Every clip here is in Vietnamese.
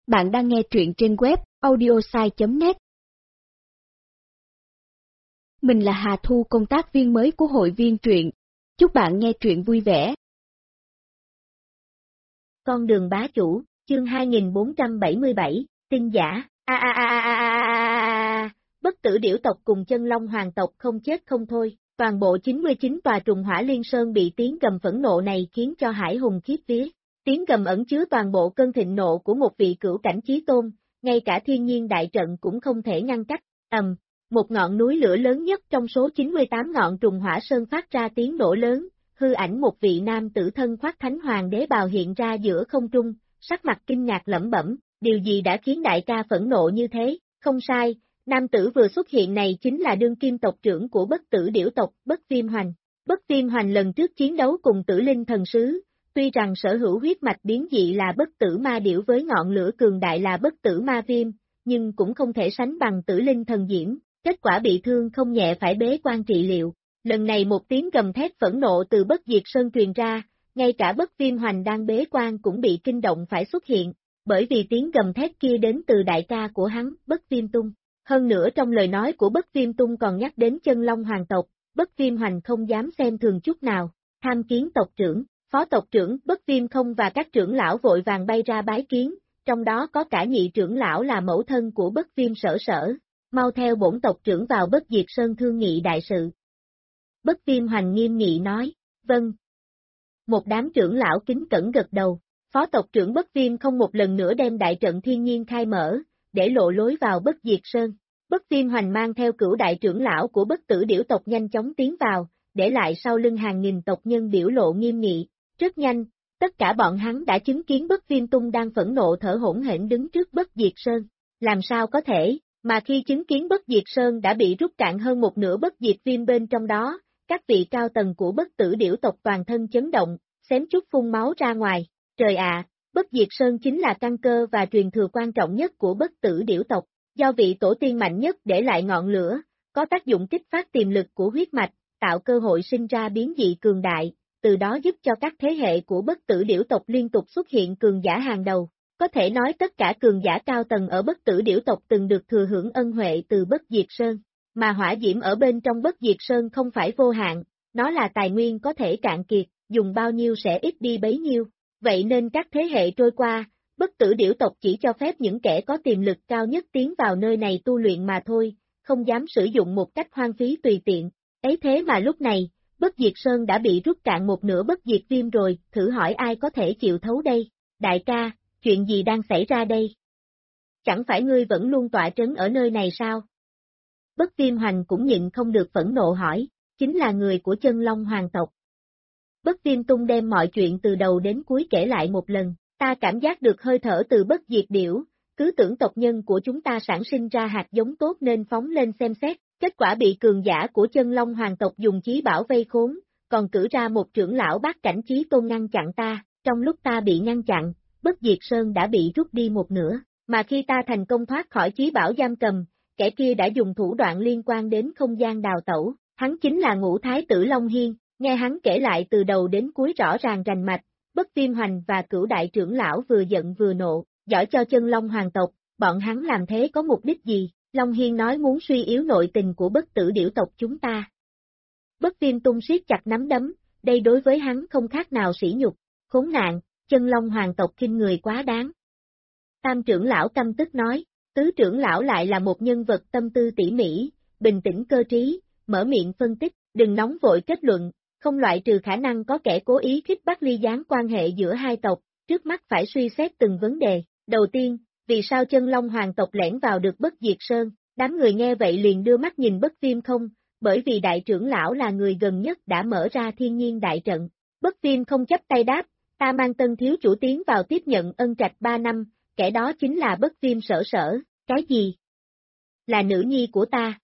Bạn đang nghe truyện trên web audiosai.net. Mình là Hà Thu, công tác viên mới của hội viên truyện. Chúc bạn nghe truyện vui vẻ. Con đường bá chủ, chương 2477, tin giả. Bất tử điểu tộc cùng chân long hoàng tộc không chết không thôi. Toàn bộ 99 tòa trùng hỏa liên sơn bị tiếng gầm phẫn nộ này khiến cho hải hùng khiếp vía. Tiếng gầm ẩn chứa toàn bộ cơn thịnh nộ của một vị cửu cảnh chí tôn, ngay cả thiên nhiên đại trận cũng không thể ngăn cách. Một ngọn núi lửa lớn nhất trong số 98 ngọn trùng hỏa sơn phát ra tiếng nổ lớn, hư ảnh một vị nam tử thân khoác thánh hoàng đế bào hiện ra giữa không trung, sắc mặt kinh ngạc lẩm bẩm, điều gì đã khiến đại ca phẫn nộ như thế? Không sai, nam tử vừa xuất hiện này chính là đương kim tộc trưởng của bất tử điểu tộc, Bất Viêm Hoành. Bất Viêm Hoành lần trước chiến đấu cùng Tử Linh thần sứ, tuy rằng sở hữu huyết mạch biến dị là bất tử ma điểu với ngọn lửa cường đại là bất tử ma viêm, nhưng cũng không thể sánh bằng Tử Linh thần diễm, kết quả bị thương không nhẹ phải bế quan trị liệu. Lần này một tiếng gầm thét phẫn nộ từ Bất Diệt Sơn truyền ra, ngay cả Bất Viêm Hoành đang bế quan cũng bị kinh động phải xuất hiện, bởi vì tiếng gầm thét kia đến từ đại ca của hắn, Bất Viêm Tung. Hơn nữa trong lời nói của Bất Viêm Tung còn nhắc đến chân long hoàng tộc, Bất Viêm Hoành không dám xem thường chút nào, tham kiến tộc trưởng, phó tộc trưởng, Bất Viêm Không và các trưởng lão vội vàng bay ra bái kiến, trong đó có cả nhị trưởng lão là mẫu thân của Bất Viêm Sở Sở, mau theo bổn tộc trưởng vào Bất Diệt Sơn thương nghị đại sự. Bất Viêm Hoành nghiêm nghị nói, vâng. Một đám trưởng lão kính cẩn gật đầu, phó tộc trưởng Bất Viêm Không một lần nữa đem đại trận thiên nhiên khai mở, để lộ lối vào Bất Diệt Sơn. Bất Viêm Hoành mang theo cửu đại trưởng lão của bất tử điểu tộc nhanh chóng tiến vào, để lại sau lưng hàng nghìn tộc nhân biểu lộ nghiêm nghị. Rất nhanh, tất cả bọn hắn đã chứng kiến Bất Viêm Tung đang phẫn nộ thở hổn hển đứng trước Bất Diệt Sơn. Làm sao có thể, mà khi chứng kiến Bất Diệt Sơn đã bị rút cạn hơn một nửa bất diệt viêm bên trong đó, các vị cao tầng của bất tử điểu tộc toàn thân chấn động, xém chút phun máu ra ngoài. Trời ạ, Bất Diệt Sơn chính là căn cơ và truyền thừa quan trọng nhất của bất tử điểu tộc, do vị tổ tiên mạnh nhất để lại ngọn lửa, có tác dụng kích phát tiềm lực của huyết mạch, tạo cơ hội sinh ra biến dị cường đại, từ đó giúp cho các thế hệ của bất tử điểu tộc liên tục xuất hiện cường giả hàng đầu. Có thể nói tất cả cường giả cao tầng ở bất tử điểu tộc từng được thừa hưởng ân huệ từ Bất Diệt Sơn, mà hỏa diễm ở bên trong Bất Diệt Sơn không phải vô hạn, nó là tài nguyên có thể cạn kiệt, dùng bao nhiêu sẽ ít đi bấy nhiêu. Vậy nên các thế hệ trôi qua, bất tử điểu tộc chỉ cho phép những kẻ có tiềm lực cao nhất tiến vào nơi này tu luyện mà thôi, không dám sử dụng một cách hoang phí tùy tiện. Ấy thế mà lúc này, Bất Diệt Sơn đã bị rút cạn một nửa bất diệt viêm rồi, thử hỏi ai có thể chịu thấu đây? Đại ca, chuyện gì đang xảy ra đây? Chẳng phải ngươi vẫn luôn tọa trấn ở nơi này sao? Bất Viêm Hoành cũng nhịn không được phẫn nộ hỏi, chính là người của chân long hoàng tộc. Bất Viêm Tung đem mọi chuyện từ đầu đến cuối kể lại một lần, ta cảm giác được hơi thở từ bất diệt điểu, cứ tưởng tộc nhân của chúng ta sản sinh ra hạt giống tốt nên phóng lên xem xét, kết quả bị cường giả của chân long hoàng tộc dùng chí bảo vây khốn, còn cử ra một trưởng lão bát cảnh chí tôn ngăn chặn ta, trong lúc ta bị ngăn chặn, Bất Diệt Sơn đã bị rút đi một nửa, mà khi ta thành công thoát khỏi chí bảo giam cầm, kẻ kia đã dùng thủ đoạn liên quan đến không gian đào tẩu, hắn chính là Ngũ Thái tử Long Hiên. Nghe hắn kể lại từ đầu đến cuối rõ ràng rành mạch, Bất Viêm Hoành và cửu đại trưởng lão vừa giận vừa nộ, giỏi cho chân long hoàng tộc, bọn hắn làm thế có mục đích gì? Long Hiên nói muốn suy yếu nội tình của bất tử điểu tộc chúng ta. Bất Viêm Tung siết chặt nắm đấm, đây đối với hắn không khác nào sỉ nhục, khốn nạn, chân long hoàng tộc khinh người quá đáng. Tam trưởng lão căm tức nói, tứ trưởng lão lại là một nhân vật tâm tư tỉ mỉ, bình tĩnh cơ trí, mở miệng phân tích, đừng nóng vội kết luận. Không loại trừ khả năng có kẻ cố ý khích bắt ly gián quan hệ giữa hai tộc, trước mắt phải suy xét từng vấn đề. Đầu tiên, vì sao chân long hoàng tộc lẻn vào được Bất Diệt Sơn? Đám người nghe vậy liền đưa mắt nhìn Bất Viêm Không, bởi vì đại trưởng lão là người gần nhất đã mở ra thiên nhiên đại trận. Bất Viêm Không chấp tay đáp, ta mang tân thiếu chủ tiến vào tiếp nhận ân trạch 3 năm, kẻ đó chính là Bất Viêm Sở Sở. Cái gì? Là nữ nhi của ta.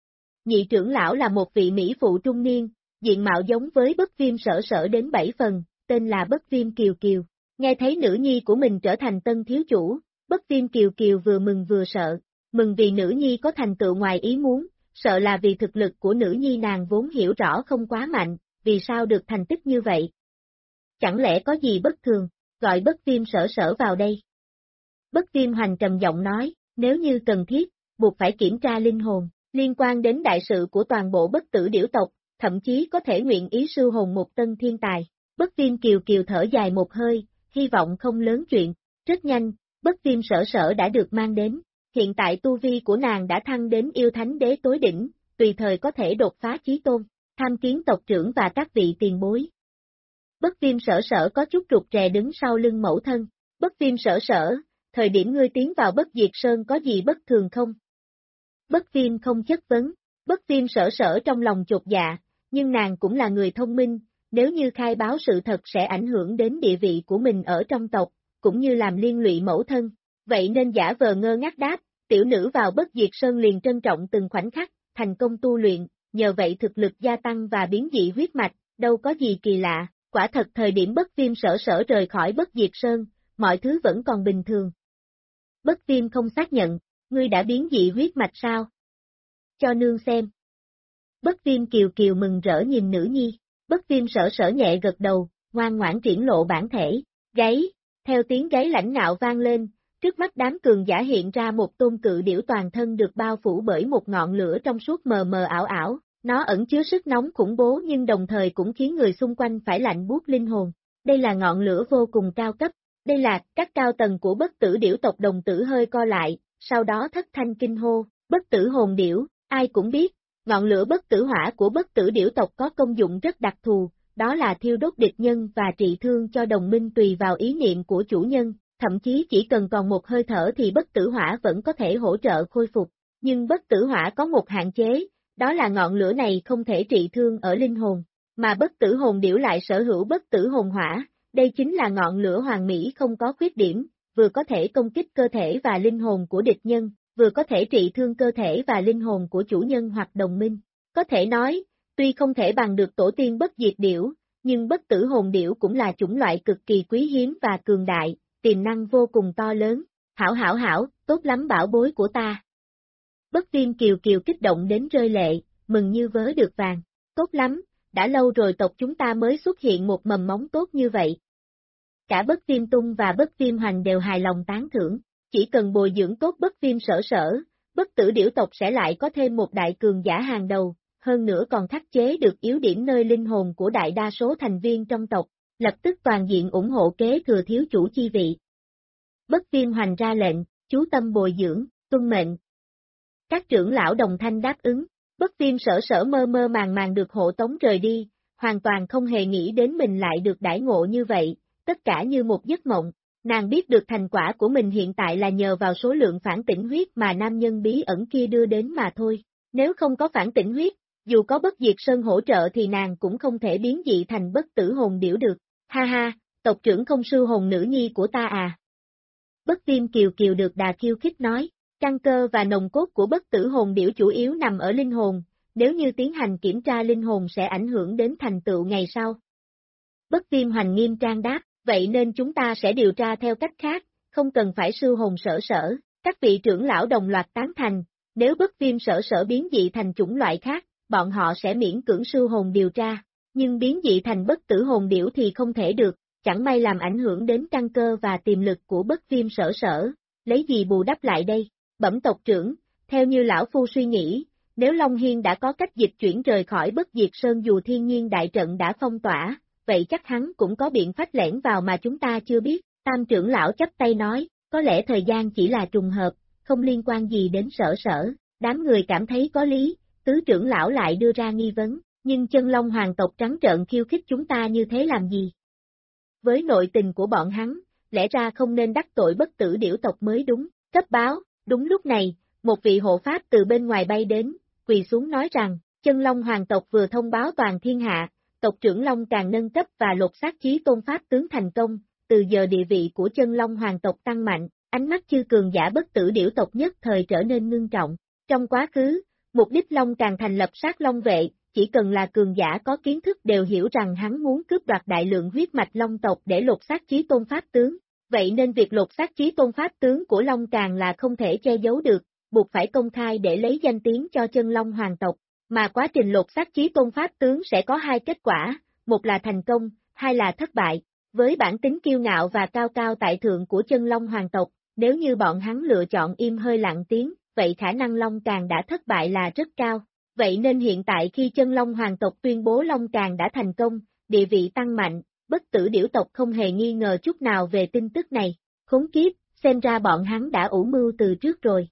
Nhị trưởng lão là một vị mỹ phụ trung niên, diện mạo giống với Bất Viêm Sở Sở đến 7 phần, tên là Bất Viêm Kiều Kiều. Nghe thấy nữ nhi của mình trở thành tân thiếu chủ, Bất Viêm Kiều Kiều vừa mừng vừa sợ, mừng vì nữ nhi có thành tựu ngoài ý muốn, sợ là vì thực lực của nữ nhi nàng vốn hiểu rõ không quá mạnh, vì sao được thành tích như vậy. Chẳng lẽ có gì bất thường, gọi Bất Viêm Sở Sở vào đây. Bất Viêm Hoành trầm giọng nói, nếu như cần thiết, buộc phải kiểm tra linh hồn, liên quan đến đại sự của toàn bộ bất tử điểu tộc, thậm chí có thể nguyện ý sưu hồn một tân thiên tài. Bất Viêm Kiều Kiều thở dài một hơi, hy vọng không lớn chuyện. Rất nhanh, Bất Viêm Sở Sở đã được mang đến. Hiện tại tu vi của nàng đã thăng đến yêu thánh đế tối đỉnh, tùy thời có thể đột phá chí tôn, tham kiến tộc trưởng và các vị tiền bối. Bất Viêm Sở Sở có chút rụt rè đứng sau lưng mẫu thân. Bất Viêm Sở Sở, thời điểm ngươi tiến vào Bất Diệt Sơn có gì bất thường không? Bất Viêm không chất vấn. Bất Viêm Sở Sở trong lòng chột dạ, nhưng nàng cũng là người thông minh, nếu như khai báo sự thật sẽ ảnh hưởng đến địa vị của mình ở trong tộc, cũng như làm liên lụy mẫu thân. Vậy nên giả vờ ngơ ngác đáp, tiểu nữ vào Bất Diệt Sơn liền trân trọng từng khoảnh khắc, thành công tu luyện, nhờ vậy thực lực gia tăng và biến dị huyết mạch, đâu có gì kỳ lạ, quả thật thời điểm Bất Viêm Sở Sở rời khỏi Bất Diệt Sơn, mọi thứ vẫn còn bình thường. Bất Viêm không xác nhận, ngươi đã biến dị huyết mạch sao? Cho nương xem. Bất Viêm Kiều Kiều mừng rỡ nhìn nữ nhi, Bất Viêm Sở Sở nhẹ gật đầu, ngoan ngoãn triển lộ bản thể, gáy, theo tiếng gáy lãnh ngạo vang lên, trước mắt đám cường giả hiện ra một tôn cự điểu toàn thân được bao phủ bởi một ngọn lửa trong suốt mờ mờ ảo ảo, nó ẩn chứa sức nóng khủng bố nhưng đồng thời cũng khiến người xung quanh phải lạnh buốt linh hồn. Đây là ngọn lửa vô cùng cao cấp, đây là các cao tầng của bất tử điểu tộc. Đồng tử hơi co lại, sau đó thất thanh kinh hô, bất tử hồn điểu, ai cũng biết, ngọn lửa bất tử hỏa của bất tử điểu tộc có công dụng rất đặc thù, đó là thiêu đốt địch nhân và trị thương cho đồng minh tùy vào ý niệm của chủ nhân, thậm chí chỉ cần còn một hơi thở thì bất tử hỏa vẫn có thể hỗ trợ khôi phục, nhưng bất tử hỏa có một hạn chế, đó là ngọn lửa này không thể trị thương ở linh hồn, mà bất tử hồn điểu lại sở hữu bất tử hồn hỏa, đây chính là ngọn lửa hoàn mỹ không có khuyết điểm, vừa có thể công kích cơ thể và linh hồn của địch nhân, vừa có thể trị thương cơ thể và linh hồn của chủ nhân hoặc đồng minh. Có thể nói, tuy không thể bằng được tổ tiên bất diệt điểu, nhưng bất tử hồn điểu cũng là chủng loại cực kỳ quý hiếm và cường đại, tiềm năng vô cùng to lớn. Hảo, tốt lắm bảo bối của ta. Bất Viêm Kiều Kiều kích động đến rơi lệ, mừng như vớ được vàng. Tốt lắm, đã lâu rồi tộc chúng ta mới xuất hiện một mầm móng tốt như vậy. Cả Bất Viêm Tung và Bất Viêm Hoành đều hài lòng tán thưởng, chỉ cần bồi dưỡng tốt Bất Viêm Sở Sở, bất tử điểu tộc sẽ lại có thêm một đại cường giả hàng đầu, hơn nữa còn khắc chế được yếu điểm nơi linh hồn của đại đa số thành viên trong tộc, lập tức toàn diện ủng hộ kế thừa thiếu chủ chi vị. Bất Viêm Hoành ra lệnh, chú tâm bồi dưỡng, tuân mệnh. Các trưởng lão đồng thanh đáp ứng, Bất Viêm Sở Sở mơ mơ màng được hộ tống rời đi, hoàn toàn không hề nghĩ đến mình lại được đãi ngộ như vậy, tất cả như một giấc mộng. Nàng biết được thành quả của mình hiện tại là nhờ vào số lượng phản tỉnh huyết mà nam nhân bí ẩn kia đưa đến mà thôi. Nếu không có phản tỉnh huyết, dù có Bất Diệt Sơn hỗ trợ thì nàng cũng không thể biến dị thành bất tử hồn điểu được. Ha ha, tộc trưởng không sưu hồn nữ nhi của ta à? Bất Viêm Kiều Kiều được đà khiêu khích nói, căn cơ và nồng cốt của bất tử hồn điểu chủ yếu nằm ở linh hồn, nếu như tiến hành kiểm tra linh hồn sẽ ảnh hưởng đến thành tựu ngày sau. Bất Viêm Hoành nghiêm trang đáp, vậy nên chúng ta sẽ điều tra theo cách khác, không cần phải sưu hồn Sở Sở. Các vị trưởng lão đồng loạt tán thành, nếu Bất Viêm Sở Sở biến dị thành chủng loại khác, bọn họ sẽ miễn cưỡng sưu hồn điều tra, nhưng biến dị thành bất tử hồn điểu thì không thể được, chẳng may làm ảnh hưởng đến căn cơ và tiềm lực của Bất Viêm Sở Sở, lấy gì bù đắp lại đây? Bẩm tộc trưởng, theo như lão phu suy nghĩ, nếu Long Hiên đã có cách dịch chuyển rời khỏi Bất Diệt Sơn dù thiên nhiên đại trận đã phong tỏa, vậy chắc hắn cũng có biện pháp lẻn vào mà chúng ta chưa biết. Tam trưởng lão chắp tay nói, có lẽ thời gian chỉ là trùng hợp, không liên quan gì đến Sở Sở. Đám người cảm thấy có lý, tứ trưởng lão lại đưa ra nghi vấn, nhưng chân long hoàng tộc trắng trợn khiêu khích chúng ta như thế làm gì? Với nội tình của bọn hắn, lẽ ra không nên đắc tội bất tử điểu tộc mới đúng. Cấp báo, đúng lúc này, một vị hộ pháp từ bên ngoài bay đến, quỳ xuống nói rằng, chân long hoàng tộc vừa thông báo toàn thiên hạ, tộc trưởng Long càng nâng cấp và lột xác chí tôn pháp tướng thành công, từ giờ địa vị của chân long hoàng tộc tăng mạnh, ánh mắt chư cường giả bất tử điểu tộc nhất thời trở nên ngưng trọng. Trong quá khứ, mục đích Long càng thành lập sát long vệ, chỉ cần là cường giả có kiến thức đều hiểu rằng hắn muốn cướp đoạt đại lượng huyết mạch Long tộc để lột xác chí tôn pháp tướng. Vậy nên việc lột xác chí tôn pháp tướng của Long càng là không thể che giấu được, buộc phải công khai để lấy danh tiếng cho chân long hoàng tộc. Mà quá trình lột xác chí tôn pháp tướng sẽ có hai kết quả, một là thành công, hai là thất bại. Với bản tính kiêu ngạo và cao cao tại thượng của chân long hoàng tộc, Nếu như bọn hắn lựa chọn im hơi lặng tiếng, vậy khả năng Long Càn đã thất bại là rất cao. Vậy nên hiện tại khi chân Long hoàng tộc tuyên bố Long Càn đã thành công, địa vị tăng mạnh, bất tử điểu tộc không hề nghi ngờ chút nào về tin tức này. Khốn kiếp, xem ra bọn hắn đã ủ mưu từ trước rồi.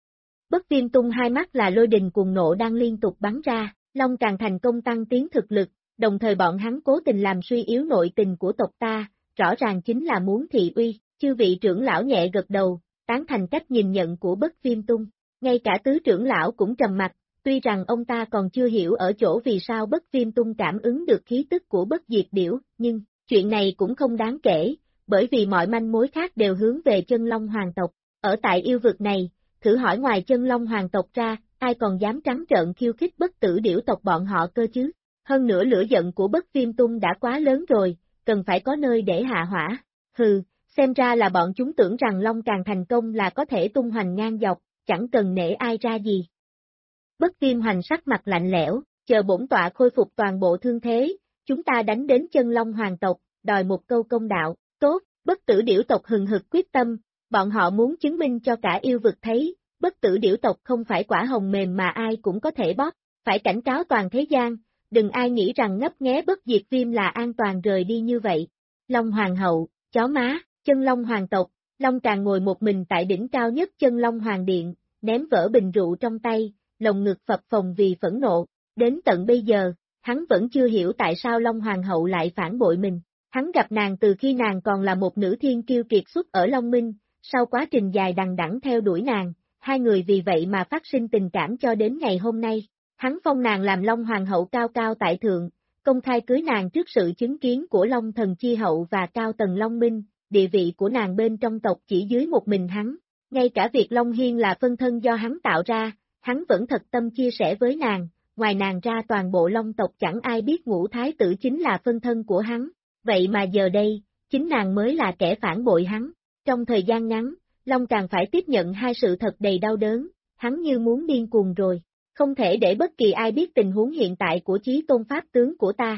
Bất Viêm tung hai mắt là lôi đình cuồng nộ đang liên tục bắn ra, Long Càn thành công tăng tiến thực lực, đồng thời bọn hắn cố tình làm suy yếu nội tình của tộc ta, rõ ràng chính là muốn thị uy. Chư vị trưởng lão nhẹ gật đầu, tán thành cách nhìn nhận của Bất Viêm tung. Ngay cả tứ trưởng lão cũng trầm mặt, tuy rằng ông ta còn chưa hiểu ở chỗ vì sao Bất Viêm tung cảm ứng được khí tức của Bất Diệt Điểu, nhưng chuyện này cũng không đáng kể, bởi vì mọi manh mối khác đều hướng về chân Long hoàng tộc. Ở tại yêu vực này, thử hỏi ngoài chân Long hoàng tộc ra, ai còn dám trắng trợn khiêu khích bất tử điểu tộc bọn họ cơ chứ? Hơn nữa lửa giận của Bất Viêm tung đã quá lớn rồi, cần phải có nơi để hạ hỏa. Hừ, xem ra là bọn chúng tưởng rằng Long Càn thành công là có thể tung hoành ngang dọc, chẳng cần nể ai ra gì. Bất Viêm Hoành sắc mặt lạnh lẽo, chờ bổn tọa khôi phục toàn bộ thương thế, chúng ta đánh đến chân Long hoàng tộc, đòi một câu công đạo. Tốt, bất tử điểu tộc hừng hực quyết tâm, bọn họ muốn chứng minh cho cả yêu vực thấy, bất tử điểu tộc không phải quả hồng mềm mà ai cũng có thể bóp, phải cảnh cáo toàn thế gian, đừng ai nghĩ rằng ngấp nghé Bất Diệt Viêm là an toàn rời đi như vậy. Long Hoàng hậu, chó má, chân Long hoàng tộc, Long Càn ngồi một mình tại đỉnh cao nhất chân Long Hoàng Điện, ném vỡ bình rượu trong tay, lồng ngực phập phồng vì phẫn nộ. Đến tận bây giờ, hắn vẫn chưa hiểu tại sao Long Hoàng hậu lại phản bội mình. Hắn gặp nàng từ khi nàng còn là một nữ thiên kiêu kiệt xuất ở Long Minh, sau quá trình dài đằng đẵng theo đuổi nàng, hai người vì vậy mà phát sinh tình cảm cho đến ngày hôm nay. Hắn phong nàng làm Long Hoàng hậu cao cao tại thượng, công khai cưới nàng trước sự chứng kiến của Long Thần Chi hậu và cao tầng Long Minh, địa vị của nàng bên trong tộc chỉ dưới một mình hắn. Ngay cả việc Long Hiên là phân thân do hắn tạo ra, hắn vẫn thật tâm chia sẻ với nàng, ngoài nàng ra toàn bộ Long tộc chẳng ai biết Ngũ Thái tử chính là phân thân của hắn. Vậy mà giờ đây, chính nàng mới là kẻ phản bội hắn. Trong thời gian ngắn, Long Càn phải tiếp nhận hai sự thật đầy đau đớn, hắn như muốn điên cuồng rồi. Không thể để bất kỳ ai biết tình huống hiện tại của Chí Tôn Pháp tướng của ta.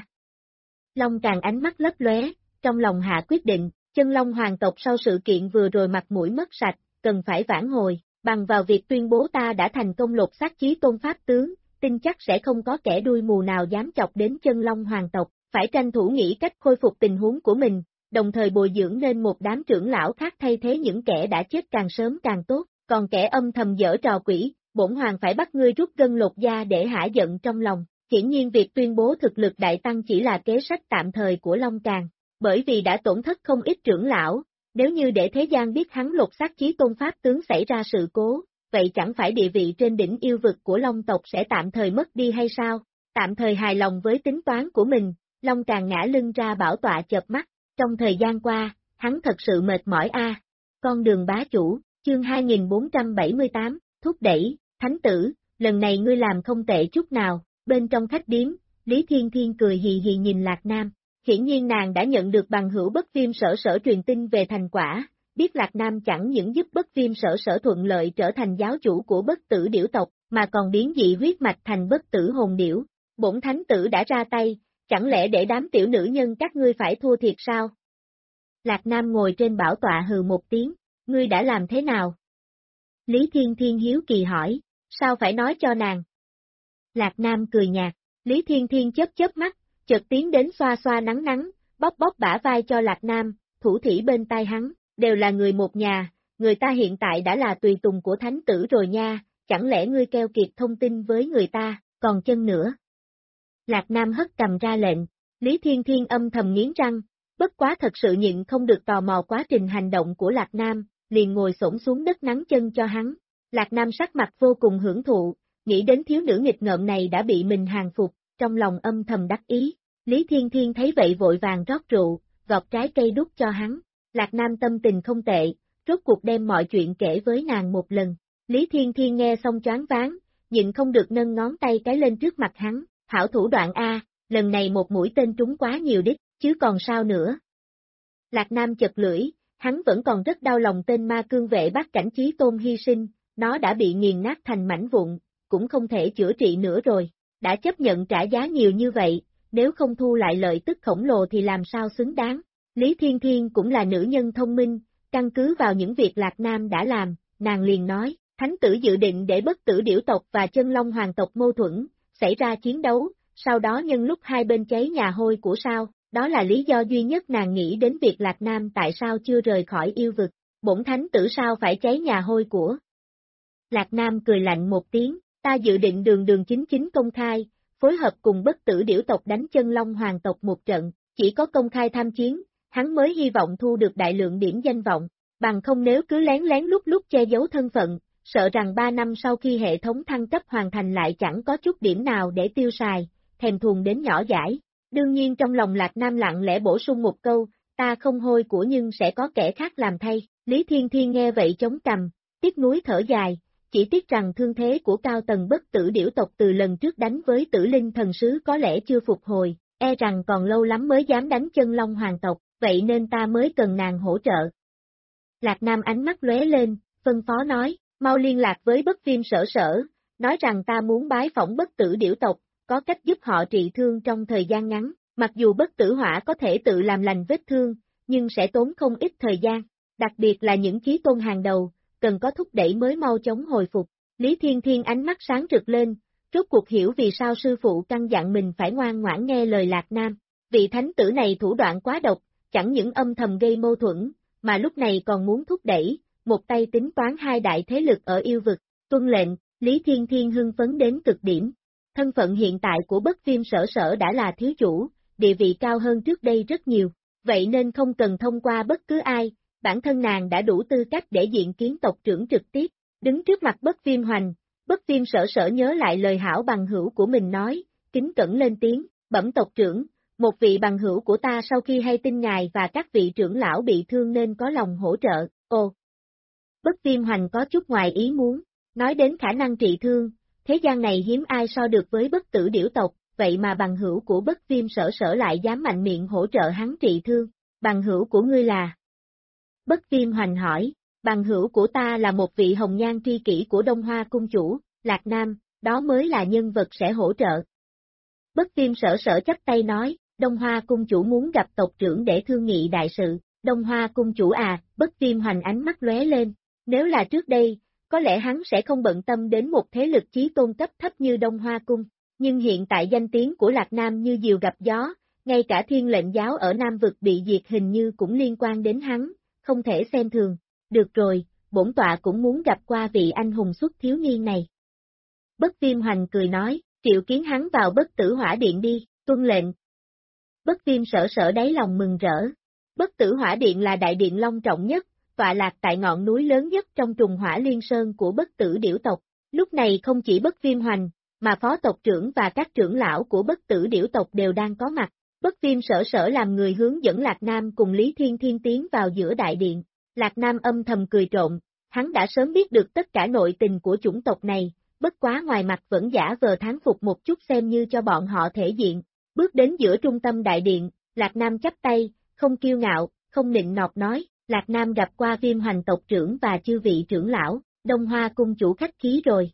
Long Càn ánh mắt lấp lóe, trong lòng hạ quyết định, chân Long hoàng tộc sau sự kiện vừa rồi mặt mũi mất sạch, cần phải vãn hồi, bằng vào việc tuyên bố ta đã thành công lột xác Chí Tôn Pháp tướng, tin chắc sẽ không có kẻ đuôi mù nào dám chọc đến chân Long hoàng tộc, phải tranh thủ nghĩ cách khôi phục tình huống của mình, đồng thời bồi dưỡng nên một đám trưởng lão khác thay thế những kẻ đã chết càng sớm càng tốt, còn kẻ âm thầm giở trò quỷ, bổn hoàng phải bắt ngươi rút gân lột da để hả giận trong lòng. Hiển nhiên việc tuyên bố thực lực đại tăng chỉ là kế sách tạm thời của Long Càn, bởi vì đã tổn thất không ít trưởng lão, nếu như để thế gian biết hắn lột xác Chí Tôn Pháp tướng xảy ra sự cố, vậy chẳng phải địa vị trên đỉnh yêu vực của Long tộc sẽ tạm thời mất đi hay sao? Tạm thời hài lòng với tính toán của mình, Long Càn ngã lưng ra bảo tọa chợp mắt, trong thời gian qua, hắn thật sự mệt mỏi a. Con đường bá chủ, chương 2478, thúc đẩy, thánh tử, lần này ngươi làm không tệ chút nào. Bên trong khách điếm, Lý Thiên Thiên cười hì hì nhìn Lạc Nam, hiển nhiên nàng đã nhận được bằng hữu Bất Viêm Sở truyền tin về thành quả, biết Lạc Nam chẳng những giúp Bất Viêm Sở thuận lợi trở thành giáo chủ của bất tử điểu tộc, mà còn biến dị huyết mạch thành bất tử hồn điểu. Bổn thánh tử đã ra tay, chẳng lẽ để đám tiểu nữ nhân các ngươi phải thua thiệt sao? Lạc Nam ngồi trên bảo tọa hừ một tiếng, ngươi đã làm thế nào? Lý Thiên Thiên hiếu kỳ hỏi, sao phải nói cho nàng? Lạc Nam cười nhạt, Lý Thiên Thiên chớp mắt, chợt tiến đến xoa xoa nắng nắng, bóp bóp bả vai cho Lạc Nam, thủ thỉ bên tai hắn, đều là người một nhà, người ta hiện tại đã là tùy tùng của thánh tử rồi nha, chẳng lẽ ngươi keo kiệt thông tin với người ta, còn chân nữa? Lạc Nam hất cầm ra lệnh, Lý Thiên Thiên âm thầm nghiến răng, bất quá thật sự nhịn không được tò mò quá trình hành động của Lạc Nam, liền ngồi xổm xuống đất nắng chân cho hắn. Lạc Nam sắc mặt vô cùng hưởng thụ, nghĩ đến thiếu nữ nghịch ngợm này đã bị mình hàng phục, trong lòng âm thầm đắc ý. Lý Thiên Thiên thấy vậy vội vàng rót rượu, gọt trái cây đút cho hắn. Lạc Nam tâm tình không tệ, rốt cuộc đem mọi chuyện kể với nàng một lần. Lý Thiên Thiên nghe xong choáng váng, nhịn không được nâng ngón tay cái lên trước mặt hắn, hảo thủ đoạn A, lần này một mũi tên trúng quá nhiều đích, chứ còn sao nữa. Lạc Nam chật lưỡi, hắn vẫn còn rất đau lòng tên ma cương vệ Bát Cảnh Chí Tôn hy sinh, nó đã bị nghiền nát thành mảnh vụn, cũng không thể chữa trị nữa rồi, đã chấp nhận trả giá nhiều như vậy, nếu không thu lại lợi tức khổng lồ thì làm sao xứng đáng. Lý Thiên Thiên cũng là nữ nhân thông minh, căn cứ vào những việc Lạc Nam đã làm, nàng liền nói, thánh tử dự định để bất tử điểu tộc và chân long hoàng tộc mâu thuẫn, xảy ra chiến đấu, sau đó nhân lúc hai bên cháy nhà hôi của sao, đó là lý do duy nhất nàng nghĩ đến việc Lạc Nam tại sao chưa rời khỏi yêu vực, bổn thánh tử sao phải cháy nhà hôi của. Lạc Nam cười lạnh một tiếng, ta dự định đường đường chính chính công khai, phối hợp cùng bất tử điểu tộc đánh chân long hoàng tộc một trận, chỉ có công khai tham chiến, hắn mới hy vọng thu được đại lượng điểm danh vọng, bằng không nếu cứ lén lén lút lút che giấu thân phận, sợ rằng 3 năm sau khi hệ thống thăng cấp hoàn thành lại chẳng có chút điểm nào để tiêu xài, thèm thuồng đến nhỏ dãi. Đương nhiên trong lòng Lạc Nam lặng lẽ bổ sung một câu, ta không hôi của nhưng sẽ có kẻ khác làm thay, Lý Thiên Thiên nghe vậy chống cằm, tiếc nuối thở dài, chỉ tiếc rằng thương thế của cao tầng bất tử điểu tộc từ lần trước đánh với tử linh thần sứ có lẽ chưa phục hồi, e rằng còn lâu lắm mới dám đánh chân long hoàng tộc, vậy nên ta mới cần nàng hỗ trợ. Lạc Nam ánh mắt lóe lên, phân phó nói, mau liên lạc với bất viêm sở sở, nói rằng ta muốn bái phỏng bất tử điểu tộc, có cách giúp họ trị thương trong thời gian ngắn, mặc dù bất tử hỏa có thể tự làm lành vết thương, nhưng sẽ tốn không ít thời gian, đặc biệt là những chí tôn hàng đầu, cần có thúc đẩy mới mau chóng hồi phục. Lý Thiên Thiên ánh mắt sáng rực lên, rốt cuộc hiểu vì sao sư phụ căn dặn mình phải ngoan ngoãn nghe lời Lạc Nam. Vị thánh tử này thủ đoạn quá độc, chẳng những âm thầm gây mâu thuẫn, mà lúc này còn muốn thúc đẩy, một tay tính toán hai đại thế lực ở yêu vực. Tuân lệnh, Lý Thiên Thiên hưng phấn đến cực điểm. Thân phận hiện tại của bất viêm sở sở đã là thiếu chủ, địa vị cao hơn trước đây rất nhiều, vậy nên không cần thông qua bất cứ ai, bản thân nàng đã đủ tư cách để diện kiến tộc trưởng trực tiếp, đứng trước mặt bất viêm hoành, bất viêm sở sở nhớ lại lời hảo bằng hữu của mình nói, kính cẩn lên tiếng, bẩm tộc trưởng, một vị bằng hữu của ta sau khi hay tin ngài và các vị trưởng lão bị thương nên có lòng hỗ trợ, ồ. Bất viêm hoành có chút ngoài ý muốn, nói đến khả năng trị thương, thế gian này hiếm ai so được với bất tử điểu tộc, vậy mà bằng hữu của bất viêm sở sở lại dám mạnh miệng hỗ trợ hắn trị thương, bằng hữu của ngươi là? Bất viêm hoành hỏi, bằng hữu của ta là một vị hồng nhan tri kỷ của Đông Hoa cung chủ, Lạc Nam, đó mới là nhân vật sẽ hỗ trợ. Bất viêm sở sở chắp tay nói, Đông Hoa cung chủ muốn gặp tộc trưởng để thương nghị đại sự, Đông Hoa cung chủ à, bất viêm hoành ánh mắt lóe lên, nếu là trước đây, có lẽ hắn sẽ không bận tâm đến một thế lực chí tôn cấp thấp như Đông Hoa cung, nhưng hiện tại danh tiếng của Lạc Nam như diều gặp gió, ngay cả thiên lệnh giáo ở Nam vực bị diệt hình như cũng liên quan đến hắn, không thể xem thường. Được rồi, bổn tọa cũng muốn gặp qua vị anh hùng xuất thiếu niên này. Bất viêm hoành cười nói, triệu kiến hắn vào bất tử hỏa điện đi, tuân lệnh. Bất viêm sở sở đáy lòng mừng rỡ. Bất tử hỏa điện là đại điện long trọng nhất, tọa lạc tại ngọn núi lớn nhất trong trùng hỏa liên sơn của bất tử điểu tộc. Lúc này không chỉ bất viêm hoành, mà phó tộc trưởng và các trưởng lão của bất tử điểu tộc đều đang có mặt. Bất viêm sở sở làm người hướng dẫn Lạc Nam cùng Lý Thiên Thiên tiến vào giữa đại điện. Lạc Nam âm thầm cười trộm, hắn đã sớm biết được tất cả nội tình của chủng tộc này, bất quá ngoài mặt vẫn giả vờ thán phục một chút xem như cho bọn họ thể diện. Bước đến giữa trung tâm đại điện, Lạc Nam chắp tay, không kiêu ngạo, không nịnh nọt nói, Lạc Nam gặp qua Viêm Hoành tộc trưởng và chư vị trưởng lão, Đông Hoa cung chủ khách khí rồi.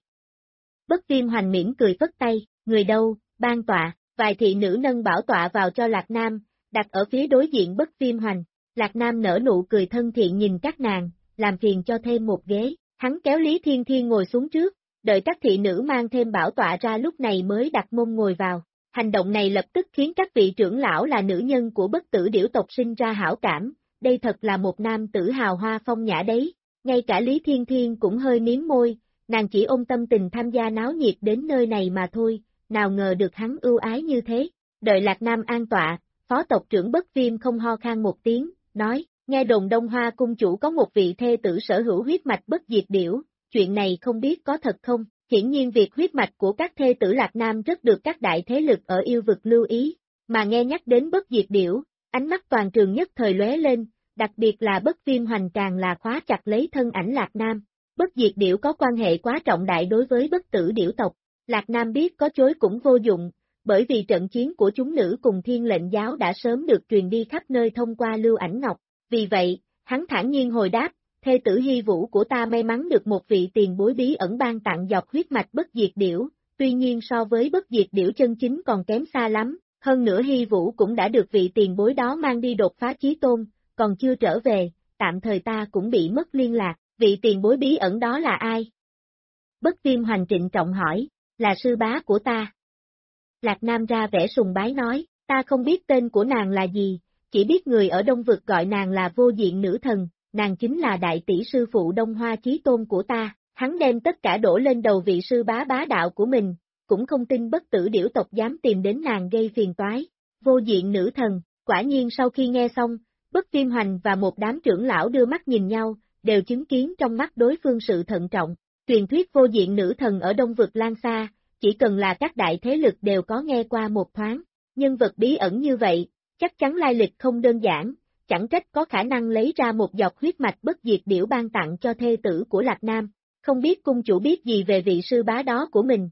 Bất Viêm Hoành mỉm cười phất tay, người đâu, ban tọa, vài thị nữ nâng bảo tọa vào cho Lạc Nam, đặt ở phía đối diện Bất Viêm Hoành. Lạc Nam nở nụ cười thân thiện nhìn các nàng, làm phiền cho thêm một ghế, hắn kéo Lý Thiên Thiên ngồi xuống trước, đợi các thị nữ mang thêm bảo tọa ra lúc này mới đặt mông ngồi vào. Hành động này lập tức khiến các vị trưởng lão là nữ nhân của bất tử điểu tộc sinh ra hảo cảm, đây thật là một nam tử hào hoa phong nhã đấy, ngay cả Lý Thiên Thiên cũng hơi miếm môi, nàng chỉ ôm tâm tình tham gia náo nhiệt đến nơi này mà thôi, nào ngờ được hắn ưu ái như thế. Đợi Lạc Nam an tọa, phó tộc trưởng Bất Viêm không ho khan một tiếng, nói, nghe đồn Đông Hoa cung chủ có một vị thê tử sở hữu huyết mạch bất diệt điểu, chuyện này không biết có thật không? Hiển nhiên việc huyết mạch của các thê tử Lạc Nam rất được các đại thế lực ở yêu vực lưu ý, mà nghe nhắc đến bất diệt điểu, ánh mắt toàn trường nhất thời lóe lên, đặc biệt là Bất Viêm Hoành càng là khóa chặt lấy thân ảnh Lạc Nam. Bất diệt điểu có quan hệ quá trọng đại đối với bất tử điểu tộc, Lạc Nam biết có chối cũng vô dụng, bởi vì trận chiến của chúng nữ cùng thiên lệnh giáo đã sớm được truyền đi khắp nơi thông qua Lưu Ảnh Ngọc, vì vậy, hắn thản nhiên hồi đáp, thê tử Hy Vũ của ta may mắn được một vị tiền bối bí ẩn ban tặng dọc huyết mạch bất diệt điểu, tuy nhiên so với bất diệt điểu chân chính còn kém xa lắm, hơn nữa Hy Vũ cũng đã được vị tiền bối đó mang đi đột phá chí tôn, còn chưa trở về, tạm thời ta cũng bị mất liên lạc, vị tiền bối bí ẩn đó là ai? Bất Viêm Hoành trịnh trọng hỏi, là sư bá của ta. Lạc Nam ra vẻ sùng bái nói, ta không biết tên của nàng là gì, chỉ biết người ở Đông Vực gọi nàng là vô diện nữ thần, nàng chính là đại tỷ sư phụ Đông Hoa Chí Tôn của ta, hắn đem tất cả đổ lên đầu vị sư bá bá đạo của mình, cũng không tin Bất Tử Điểu tộc dám tìm đến nàng gây phiền toái. Vô diện nữ thần, quả nhiên sau khi nghe xong, Bất Viêm Hoành và một đám trưởng lão đưa mắt nhìn nhau, đều chứng kiến trong mắt đối phương sự thận trọng. Truyền thuyết vô diện nữ thần ở Đông Vực lan xa, chỉ cần là các đại thế lực đều có nghe qua một thoáng. Nhân vật bí ẩn như vậy, chắc chắn lai lịch không đơn giản, chẳng trách có khả năng lấy ra một giọt huyết mạch bất diệt điểu ban tặng cho thê tử của Lạc Nam. Không biết cung chủ biết gì về vị sư bá đó của mình?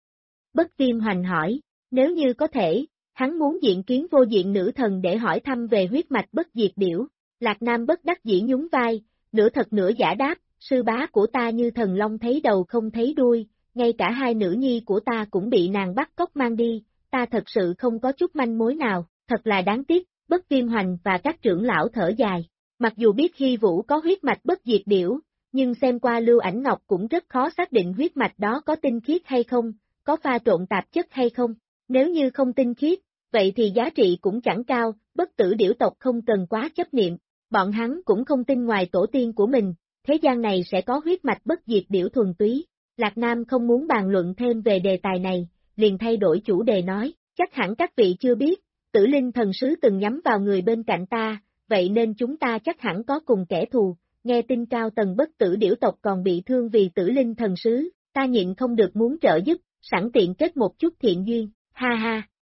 Bất Viêm Hoành hỏi, nếu như có thể, hắn muốn diện kiến vô diện nữ thần để hỏi thăm về huyết mạch bất diệt điểu. Lạc Nam bất đắc dĩ nhún vai, nửa thật nửa giả đáp, sư bá của ta như thần long thấy đầu không thấy đuôi, ngay cả hai nữ nhi của ta cũng bị nàng bắt cóc mang đi, ta thật sự không có chút manh mối nào, thật là đáng tiếc. Bất Viêm Hoành và các trưởng lão thở dài, mặc dù biết Hy Vũ có huyết mạch bất diệt điểu, nhưng xem qua Lưu Ảnh Ngọc cũng rất khó xác định huyết mạch đó có tinh khiết hay không, có pha trộn tạp chất hay không. Nếu như không tinh khiết, vậy thì giá trị cũng chẳng cao, Bất Tử Điểu tộc không cần quá chấp niệm, bọn hắn cũng không tin ngoài tổ tiên của mình, thế gian này sẽ có huyết mạch bất diệt điểu thuần túy. Lạc Nam không muốn bàn luận thêm về đề tài này, liền thay đổi chủ đề nói, chắc hẳn các vị chưa biết, Tử Linh thần sứ từng nhắm vào người bên cạnh ta, vậy nên chúng ta chắc hẳn có cùng kẻ thù, nghe tin cao tầng Bất Tử Điểu tộc còn bị thương vì Tử Linh thần sứ, ta nhịn không được muốn trợ giúp, sẵn tiện kết một chút thiện duyên, ha ha.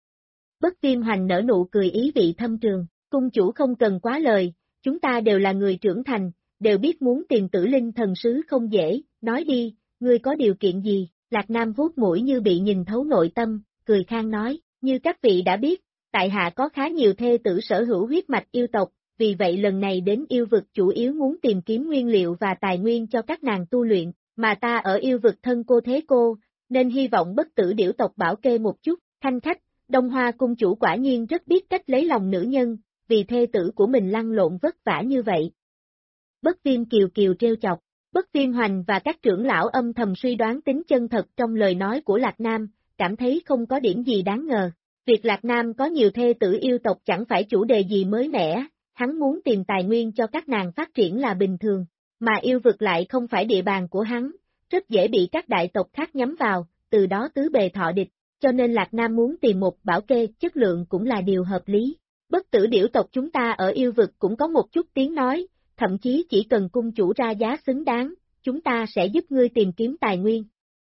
Bất Viêm Hoành nở nụ cười ý vị thâm trường, cung chủ không cần quá lời, chúng ta đều là người trưởng thành, đều biết muốn tìm Tử Linh thần sứ không dễ, nói đi, ngươi có điều kiện gì? Lạc Nam vuốt mũi như bị nhìn thấu nội tâm, cười khang nói, như các vị đã biết, tại hạ có khá nhiều thê tử sở hữu huyết mạch yêu tộc, vì vậy lần này đến yêu vực chủ yếu muốn tìm kiếm nguyên liệu và tài nguyên cho các nàng tu luyện, mà ta ở yêu vực thân cô thế cô, nên hy vọng Bất Tử Điểu tộc bảo kê một chút. Khanh khách, Đông Hoa cung chủ quả nhiên rất biết cách lấy lòng nữ nhân, vì thê tử của mình lăn lộn vất vả như vậy. Bất Viêm Kiều Kiều trêu chọc, Bất Viêm Hoành và các trưởng lão âm thầm suy đoán tính chân thật trong lời nói của Lạc Nam, cảm thấy không có điểm gì đáng ngờ. Việc Lạc Nam có nhiều thê tử yêu tộc chẳng phải chủ đề gì mới mẻ, hắn muốn tìm tài nguyên cho các nàng phát triển là bình thường, mà yêu vực lại không phải địa bàn của hắn, rất dễ bị các đại tộc khác nhắm vào, từ đó tứ bề thọ địch, cho nên Lạc Nam muốn tìm một bảo kê chất lượng cũng là điều hợp lý. Bất Tử Điểu tộc chúng ta ở yêu vực cũng có một chút tiếng nói, thậm chí chỉ cần cung chủ ra giá xứng đáng, chúng ta sẽ giúp ngươi tìm kiếm tài nguyên.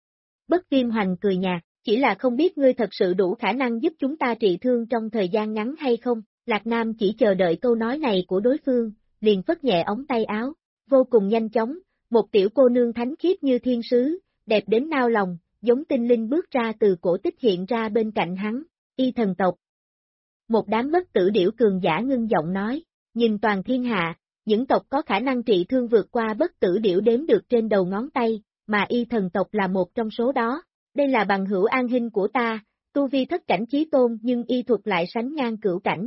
Bất Viêm Hoành cười nhạt, chỉ là không biết ngươi thật sự đủ khả năng giúp chúng ta trị thương trong thời gian ngắn hay không. Lạc Nam chỉ chờ đợi câu nói này của đối phương, liền phất nhẹ ống tay áo, vô cùng nhanh chóng, một tiểu cô nương thánh khiết như thiên sứ, đẹp đến nao lòng, giống tinh linh bước ra từ cổ tích hiện ra bên cạnh hắn, y thần tộc. Một đám Bất Tử Điểu cường giả ngưng giọng nói, nhìn toàn thiên hạ, những tộc có khả năng trị thương vượt qua Bất Tử Điểu đếm được trên đầu ngón tay, mà y thần tộc là một trong số đó. Đây là bằng hữu An Hinh của ta, tu vi thất cảnh chí tôn nhưng y thuật lại sánh ngang cửu cảnh.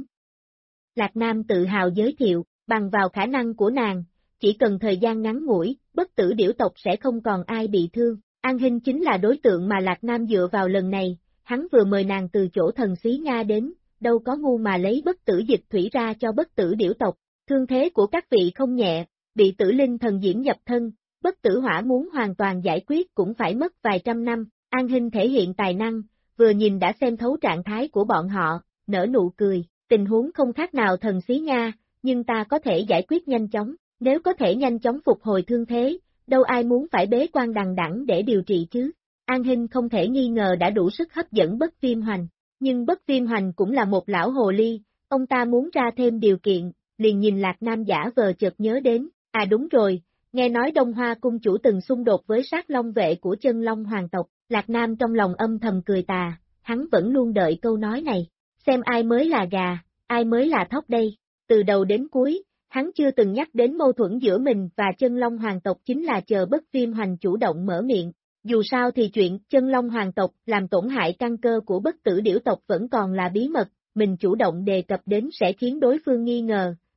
Lạc Nam tự hào giới thiệu, bằng vào khả năng của nàng, chỉ cần thời gian ngắn ngủi, Bất Tử Điểu tộc sẽ không còn ai bị thương. An Hinh chính là đối tượng mà Lạc Nam dựa vào lần này, hắn vừa mời nàng từ chỗ thần xí Nga đến, đâu có ngu mà lấy bất tử dịch thủy ra cho Bất Tử Điểu tộc. Thương thế của các vị không nhẹ, bị tử linh thần diễm nhập thân, Bất Tử Hỏa muốn hoàn toàn giải quyết cũng phải mất vài trăm năm. An Hinh thể hiện tài năng, vừa nhìn đã xem thấu trạng thái của bọn họ, nở nụ cười, tình huống không khác nào thần xí Nga, nhưng ta có thể giải quyết nhanh chóng, nếu có thể nhanh chóng phục hồi thương thế, đâu ai muốn phải bế quan đằng đẵng để điều trị chứ. An Hinh không thể nghi ngờ đã đủ sức hấp dẫn Bất Viêm Hoành, nhưng Bất Viêm Hoành cũng là một lão hồ ly, ông ta muốn ra thêm điều kiện, liền nhìn Lạc Nam giả vờ chợt nhớ đến, à đúng rồi, nghe nói Đông Hoa cung chủ từng xung đột với sát long vệ của chân long hoàng tộc. Lạc Nam trong lòng âm thầm cười tà, hắn vẫn luôn đợi câu nói này, xem ai mới là gà, ai mới là thóc đây. Từ đầu đến cuối, hắn chưa từng nhắc đến mâu thuẫn giữa mình và chân long hoàng tộc, chính là chờ Bất Viêm Hoành chủ động mở miệng. Dù sao thì chuyện chân long hoàng tộc làm tổn hại căn cơ của Bất Tử Điểu tộc vẫn còn là bí mật, mình chủ động đề cập đến sẽ khiến đối phương nghi ngờ,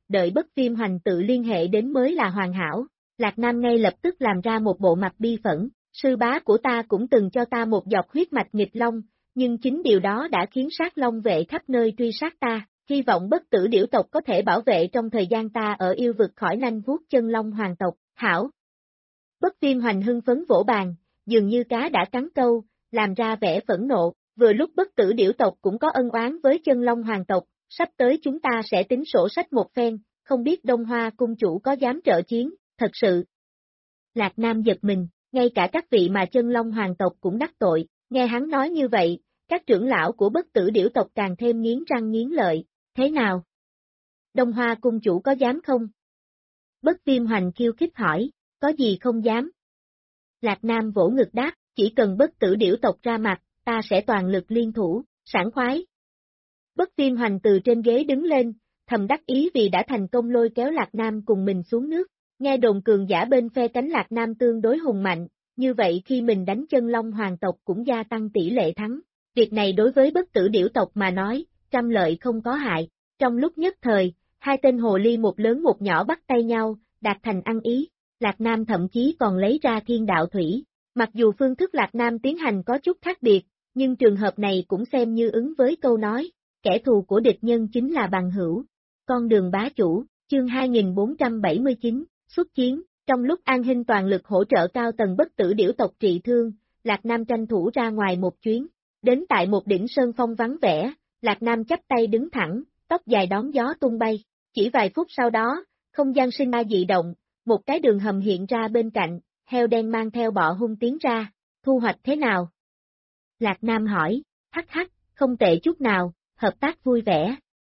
đợi Bất Viêm Hoành tự liên hệ đến mới là hoàn hảo. Lạc Nam ngay lập tức làm ra một bộ mặt bi phẫn, sư bá của ta cũng từng cho ta một giọt huyết mạch nghịch long, nhưng chính điều đó đã khiến sát long vệ khắp nơi truy sát ta, hy vọng bất tử điểu tộc có thể bảo vệ trong thời gian ta ở yêu vực khỏi nanh vuốt chân long hoàng tộc, hảo. Bất Viêm Hoành hưng phấn vỗ bàn, dường như cá đã cắn câu, làm ra vẻ phẫn nộ, vừa lúc bất tử điểu tộc cũng có ân oán với chân long hoàng tộc, sắp tới chúng ta sẽ tính sổ sách một phen, không biết Đông Hoa cung chủ có dám trợ chiến, thật sự. Lạc Nam giật mình, ngay cả các vị mà chân long hoàng tộc cũng đắc tội, nghe hắn nói như vậy, các trưởng lão của bất tử điểu tộc càng thêm nghiến răng nghiến lợi, thế nào? Đông Hoa cung chủ có dám không? Bất Viêm Hoành khiêu khích hỏi, có gì không dám? Lạc Nam vỗ ngực đáp, chỉ cần bất tử điểu tộc ra mặt, ta sẽ toàn lực liên thủ, sảng khoái. Bất Viêm Hoành từ trên ghế đứng lên, thầm đắc ý vì đã thành công lôi kéo Lạc Nam cùng mình xuống nước, nghe đồn cường giả bên phe cánh Lạc Nam tương đối hùng mạnh, như vậy khi mình đánh chân long hoàng tộc cũng gia tăng tỷ lệ thắng. Việc này đối với bất tử điểu tộc mà nói, trăm lợi không có hại. Trong lúc nhất thời, hai tên hồ ly một lớn một nhỏ bắt tay nhau, đạt thành ăn ý. Lạc Nam thậm chí còn lấy ra thiên đạo thủy. Mặc dù phương thức Lạc Nam tiến hành có chút khác biệt, nhưng trường hợp này cũng xem như ứng với câu nói, kẻ thù của địch nhân chính là bằng hữu. Con đường bá chủ, chương 2479, xuất chiến, trong lúc An Hinh toàn lực hỗ trợ cao tầng bất tử điểu tộc trị thương, Lạc Nam tranh thủ ra ngoài một chuyến. Đến tại một đỉnh sơn phong vắng vẻ, Lạc Nam chắp tay đứng thẳng, tóc dài đón gió tung bay. Chỉ vài phút sau đó, không gian sinh ma dị động, một cái đường hầm hiện ra bên cạnh, heo đen mang theo bọ hung tiến ra, thu hoạch thế nào? Lạc Nam hỏi, hắc hắc, không tệ chút nào, hợp tác vui vẻ.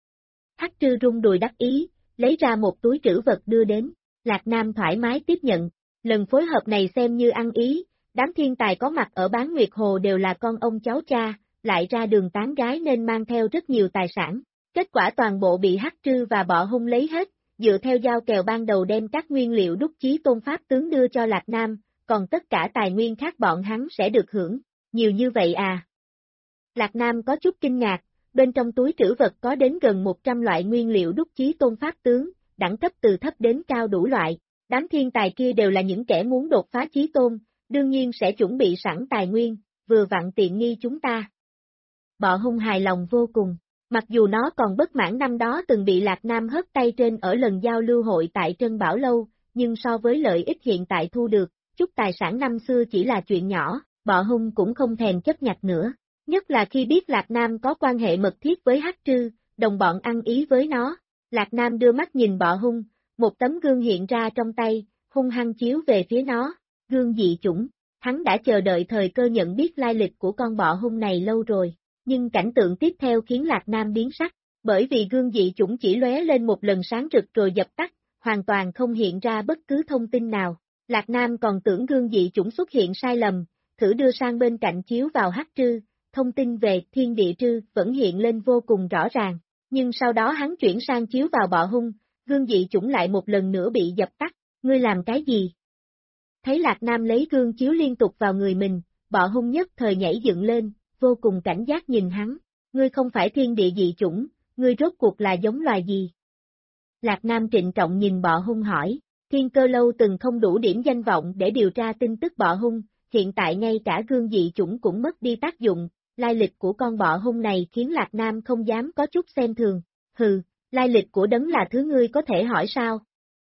Hắc Trư rung đùi đắc ý, lấy ra một túi trữ vật đưa đến, Lạc Nam thoải mái tiếp nhận, lần phối hợp này xem như ăn ý, đám thiên tài có mặt ở Bán Nguyệt Hồ đều là con ông cháu cha, lại ra đường tán gái nên mang theo rất nhiều tài sản, kết quả toàn bộ bị Hắc Trư và bọ hung lấy hết, dựa theo giao kèo ban đầu đem các nguyên liệu đúc chí tôn pháp tướng đưa cho Lạc Nam, còn tất cả tài nguyên khác bọn hắn sẽ được hưởng, nhiều như vậy à? Lạc Nam có chút kinh ngạc, bên trong túi trữ vật có đến gần 100 loại nguyên liệu đúc chí tôn pháp tướng, đẳng cấp từ thấp đến cao đủ loại, đám thiên tài kia đều là những kẻ muốn đột phá chí tôn, đương nhiên sẽ chuẩn bị sẵn tài nguyên, vừa vặn tiện nghi chúng ta. Bọ hung hài lòng vô cùng, mặc dù nó còn bất mãn năm đó từng bị Lạc Nam hất tay trên ở lần giao lưu hội tại Trân Bảo Lâu, nhưng so với lợi ích hiện tại thu được, chút tài sản năm xưa chỉ là chuyện nhỏ, bọ hung cũng không thèm chấp nhặt nữa, nhất là khi biết Lạc Nam có quan hệ mật thiết với Hắc Trư, đồng bọn ăn ý với nó. Lạc Nam đưa mắt nhìn bọ hung, một tấm gương hiện ra trong tay, hung hăng chiếu về phía nó, gương dị chủng, hắn đã chờ đợi thời cơ nhận biết lai lịch của con bọ hung này lâu rồi, nhưng cảnh tượng tiếp theo khiến Lạc Nam biến sắc, bởi vì gương dị chủng chỉ lóe lên một lần sáng rực rồi dập tắt, hoàn toàn không hiện ra bất cứ thông tin nào. Lạc Nam còn tưởng gương dị chủng xuất hiện sai lầm, thử đưa sang bên cạnh chiếu vào Hắc Trư, thông tin về Thiên Địa Trư vẫn hiện lên vô cùng rõ ràng, nhưng sau đó hắn chuyển sang chiếu vào bọ hung, gương dị chủng lại một lần nữa bị dập tắt, ngươi làm cái gì? Thấy Lạc Nam lấy gương chiếu liên tục vào người mình, bọ hung nhất thời nhảy dựng lên, vô cùng cảnh giác nhìn hắn, ngươi không phải thiên địa dị chủng, ngươi rốt cuộc là giống loài gì? Lạc Nam trịnh trọng nhìn bọ hung hỏi, Thiên Cơ Lâu từng không đủ điểm danh vọng để điều tra tin tức bọ hung, hiện tại ngay cả gương dị chủng cũng mất đi tác dụng, lai lịch của con bọ hung này khiến Lạc Nam không dám có chút xem thường, hừ, lai lịch của đấng là thứ ngươi có thể hỏi sao?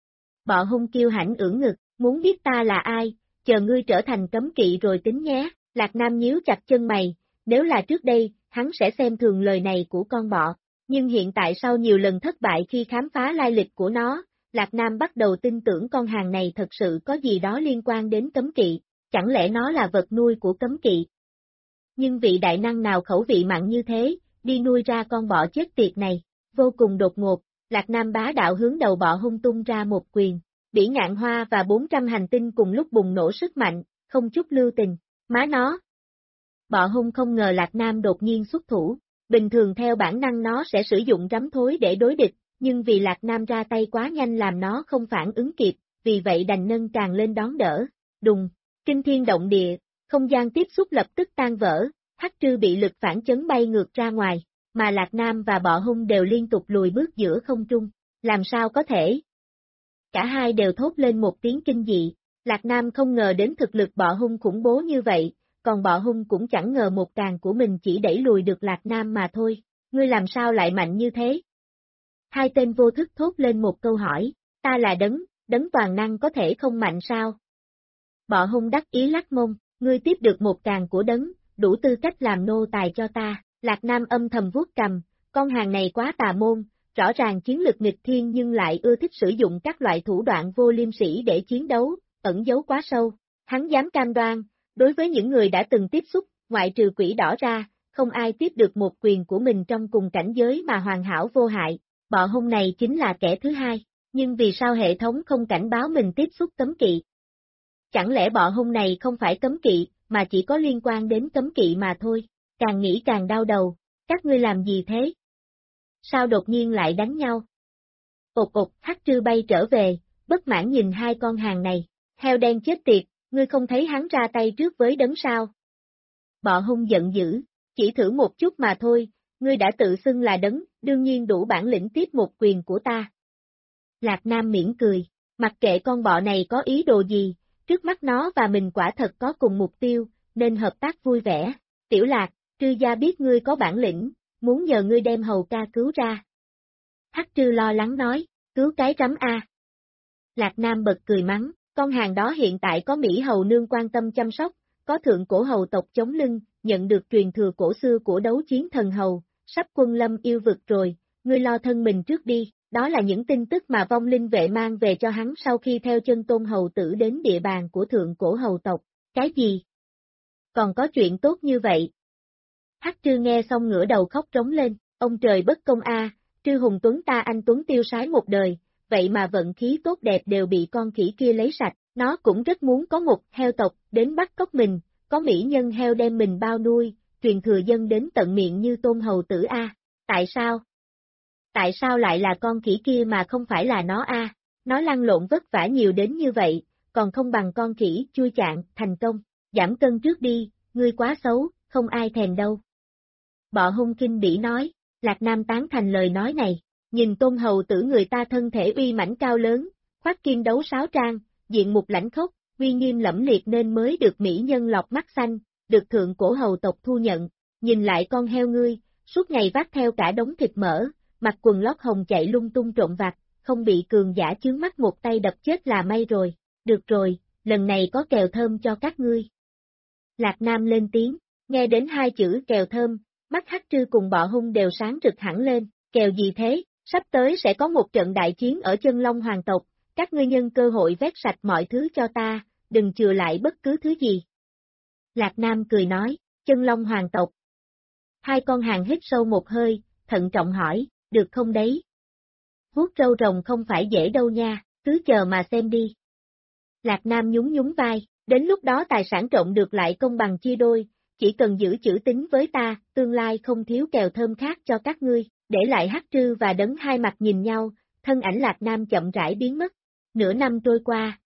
Bọ hung kiêu hãnh ưỡn ngực, muốn biết ta là ai, chờ ngươi trở thành cấm kỵ rồi tính nhé, Lạc Nam nhíu chặt chân mày, nếu là trước đây, hắn sẽ xem thường lời này của con bọ, nhưng hiện tại sau nhiều lần thất bại khi khám phá lai lịch của nó, Lạc Nam bắt đầu tin tưởng con hàng này thật sự có gì đó liên quan đến cấm kỵ, chẳng lẽ nó là vật nuôi của cấm kỵ? Nhưng vị đại năng nào khẩu vị mặn như thế, đi nuôi ra con bọ chết tiệt này, vô cùng đột ngột, Lạc Nam bá đạo hướng đầu bọ hung tung ra một quyền, Bỉ Ngạn Hoa và 400 hành tinh cùng lúc bùng nổ sức mạnh, không chút lưu tình, má nó. Bọ hung không ngờ Lạc Nam đột nhiên xuất thủ, bình thường theo bản năng nó sẽ sử dụng rắm thối để đối địch, nhưng vì Lạc Nam ra tay quá nhanh làm nó không phản ứng kịp, vì vậy đành nâng càng lên đón đỡ, đùng, kinh thiên động địa, không gian tiếp xúc lập tức tan vỡ, Hắc Trư bị lực phản chấn bay ngược ra ngoài, mà Lạc Nam và bọ hung đều liên tục lùi bước giữa không trung. Làm sao có thể? Cả hai đều thốt lên một tiếng kinh dị, Lạc Nam không ngờ đến thực lực bọ hung khủng bố như vậy, còn bọ hung cũng chẳng ngờ một càng của mình chỉ đẩy lùi được Lạc Nam mà thôi, ngươi làm sao lại mạnh như thế? Hai tên vô thức thốt lên một câu hỏi, ta là đấng toàn năng có thể không mạnh sao? Bọ hung đắc ý lắc mông, ngươi tiếp được một càng của đấng, đủ tư cách làm nô tài cho ta, Lạc Nam âm thầm vuốt cầm, con hàng này quá tà môn, rõ ràng chiến lực nghịch thiên nhưng lại ưa thích sử dụng các loại thủ đoạn vô liêm sỉ để chiến đấu, ẩn giấu quá sâu, hắn dám cam đoan, đối với những người đã từng tiếp xúc, ngoại trừ quỷ đỏ ra, không ai tiếp được một quyền của mình trong cùng cảnh giới mà hoàn hảo vô hại, bọ hung này chính là kẻ thứ hai, nhưng vì sao hệ thống không cảnh báo mình tiếp xúc cấm kỵ? Chẳng lẽ bọ hung này không phải cấm kỵ, mà chỉ có liên quan đến cấm kỵ mà thôi, càng nghĩ càng đau đầu, các ngươi làm gì thế? Sao đột nhiên lại đánh nhau? Ột ột, Hắc Trư bay trở về, bất mãn nhìn hai con hàng này, heo đen chết tiệt, ngươi không thấy hắn ra tay trước với đấng sao? Bọ hung giận dữ, chỉ thử một chút mà thôi, ngươi đã tự xưng là đấng, đương nhiên đủ bản lĩnh tiếp một quyền của ta. Lạc Nam mỉm cười, mặc kệ con bọ này có ý đồ gì, trước mắt nó và mình quả thật có cùng mục tiêu, nên hợp tác vui vẻ. Tiểu Lạc, Trư gia biết ngươi có bản lĩnh, muốn nhờ ngươi đem hầu ca cứu ra. Hắc Trư lo lắng nói, cứu cái rắm a. Lạc Nam bật cười mắng, con hàng đó hiện tại có Mỹ hầu nương quan tâm chăm sóc, có thượng cổ hầu tộc chống lưng, nhận được truyền thừa cổ xưa của đấu chiến thần hầu, sắp quân lâm yêu vực rồi, ngươi lo thân mình trước đi, đó là những tin tức mà vong linh vệ mang về cho hắn sau khi theo chân Tôn hầu tử đến địa bàn của thượng cổ hầu tộc, cái gì? Còn có chuyện tốt như vậy? Hắc Trư nghe xong ngửa đầu khóc trống lên, ông trời bất công a, Trư Hùng Tuấn ta anh Tuấn tiêu sái một đời, vậy mà vận khí tốt đẹp đều bị con khỉ kia lấy sạch, nó cũng rất muốn có một heo tộc đến bắt cóc mình, có mỹ nhân heo đem mình bao nuôi, truyền thừa dân đến tận miệng như Tôn hầu tử a. Tại sao? Tại sao lại là con khỉ kia mà không phải là nó a? Nó lăn lộn vất vả nhiều đến như vậy, còn không bằng con khỉ chui chạng, thành công, giảm cân trước đi, ngươi quá xấu, không ai thèm đâu. Bọ hung kinh bỉ nói, Lạc Nam tán thành lời nói này, nhìn Tôn hầu tử người ta thân thể uy mãnh cao lớn, khoác kim đấu sáo trang, diện mục lãnh khốc, uy nghiêm lẫm liệt nên mới được mỹ nhân lọc mắt xanh, được thượng cổ hầu tộc thu nhận, nhìn lại con heo ngươi, suốt ngày vác theo cả đống thịt mỡ, mặc quần lót hồng chạy lung tung trộn vặt, không bị cường giả chướng mắt một tay đập chết là may rồi, được rồi, lần này có kèo thơm cho các ngươi. Lạc Nam lên tiếng, nghe đến hai chữ kèo thơm, mắt Hắc Trư cùng bọ hung đều sáng rực hẳn lên, kèo gì thế, sắp tới sẽ có một trận đại chiến ở chân Long Hoàng tộc, các ngươi nhân cơ hội vét sạch mọi thứ cho ta, đừng chừa lại bất cứ thứ gì. Lạc Nam cười nói, chân Long Hoàng tộc. Hai con hàng hít sâu một hơi, thận trọng hỏi, được không đấy? Vuốt râu rồng không phải dễ đâu nha, cứ chờ mà xem đi. Lạc Nam nhún nhún vai, đến lúc đó tài sản trộn được lại công bằng chia đôi, chỉ cần giữ chữ tín với ta, tương lai không thiếu kèo thơm khác cho các ngươi, để lại Hắc Trư và đấng hai mặt nhìn nhau, thân ảnh Lạc Nam chậm rãi biến mất. Nửa năm trôi qua,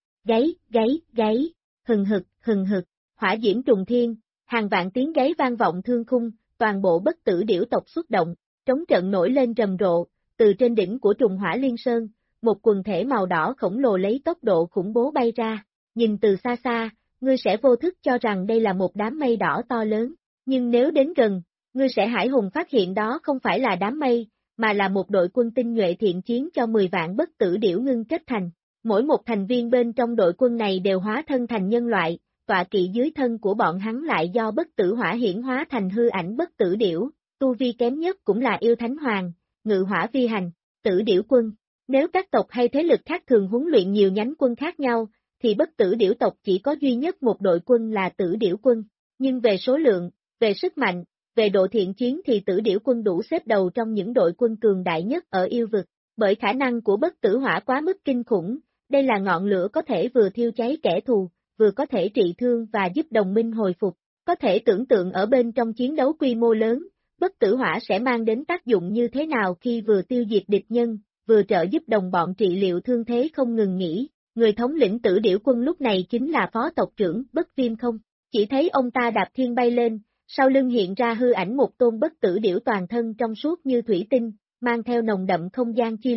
gáy, hừng hực, hỏa diễm trùng thiên, hàng vạn tiếng gáy vang vọng thương khung, toàn bộ bất tử điểu tộc xuất động, trống trận nổi lên rầm rộ, từ trên đỉnh của trùng hỏa liên sơn, một quần thể màu đỏ khổng lồ lấy tốc độ khủng bố bay ra, nhìn từ xa xa, ngươi sẽ vô thức cho rằng đây là một đám mây đỏ to lớn, nhưng nếu đến gần, ngươi sẽ hải hùng phát hiện đó không phải là đám mây, mà là một đội quân tinh nhuệ thiện chiến cho 10 vạn bất tử điểu ngưng kết thành. Mỗi một thành viên bên trong đội quân này đều hóa thân thành nhân loại, tọa kỵ dưới thân của bọn hắn lại do bất tử hỏa hiển hóa thành hư ảnh bất tử điểu, tu vi kém nhất cũng là yêu thánh hoàng, ngự hỏa vi hành, tử điểu quân. Nếu các tộc hay thế lực khác thường huấn luyện nhiều nhánh quân khác nhau, thì bất tử điểu tộc chỉ có duy nhất một đội quân là tử điểu quân, nhưng về số lượng, về sức mạnh, về độ thiện chiến thì tử điểu quân đủ xếp đầu trong những đội quân cường đại nhất ở yêu vực, bởi khả năng của bất tử hỏa quá mức kinh khủng, đây là ngọn lửa có thể vừa thiêu cháy kẻ thù, vừa có thể trị thương và giúp đồng minh hồi phục, có thể tưởng tượng ở bên trong chiến đấu quy mô lớn, bất tử hỏa sẽ mang đến tác dụng như thế nào khi vừa tiêu diệt địch nhân, vừa trợ giúp đồng bọn trị liệu thương thế không ngừng nghỉ. Người thống lĩnh tử điểu quân lúc này chính là phó tộc trưởng Bất Viêm không, chỉ thấy ông ta đạp thiên bay lên, sau lưng hiện ra hư ảnh một tôn bất tử điểu toàn thân trong suốt như thủy tinh, mang theo nồng đậm không gian chi lực,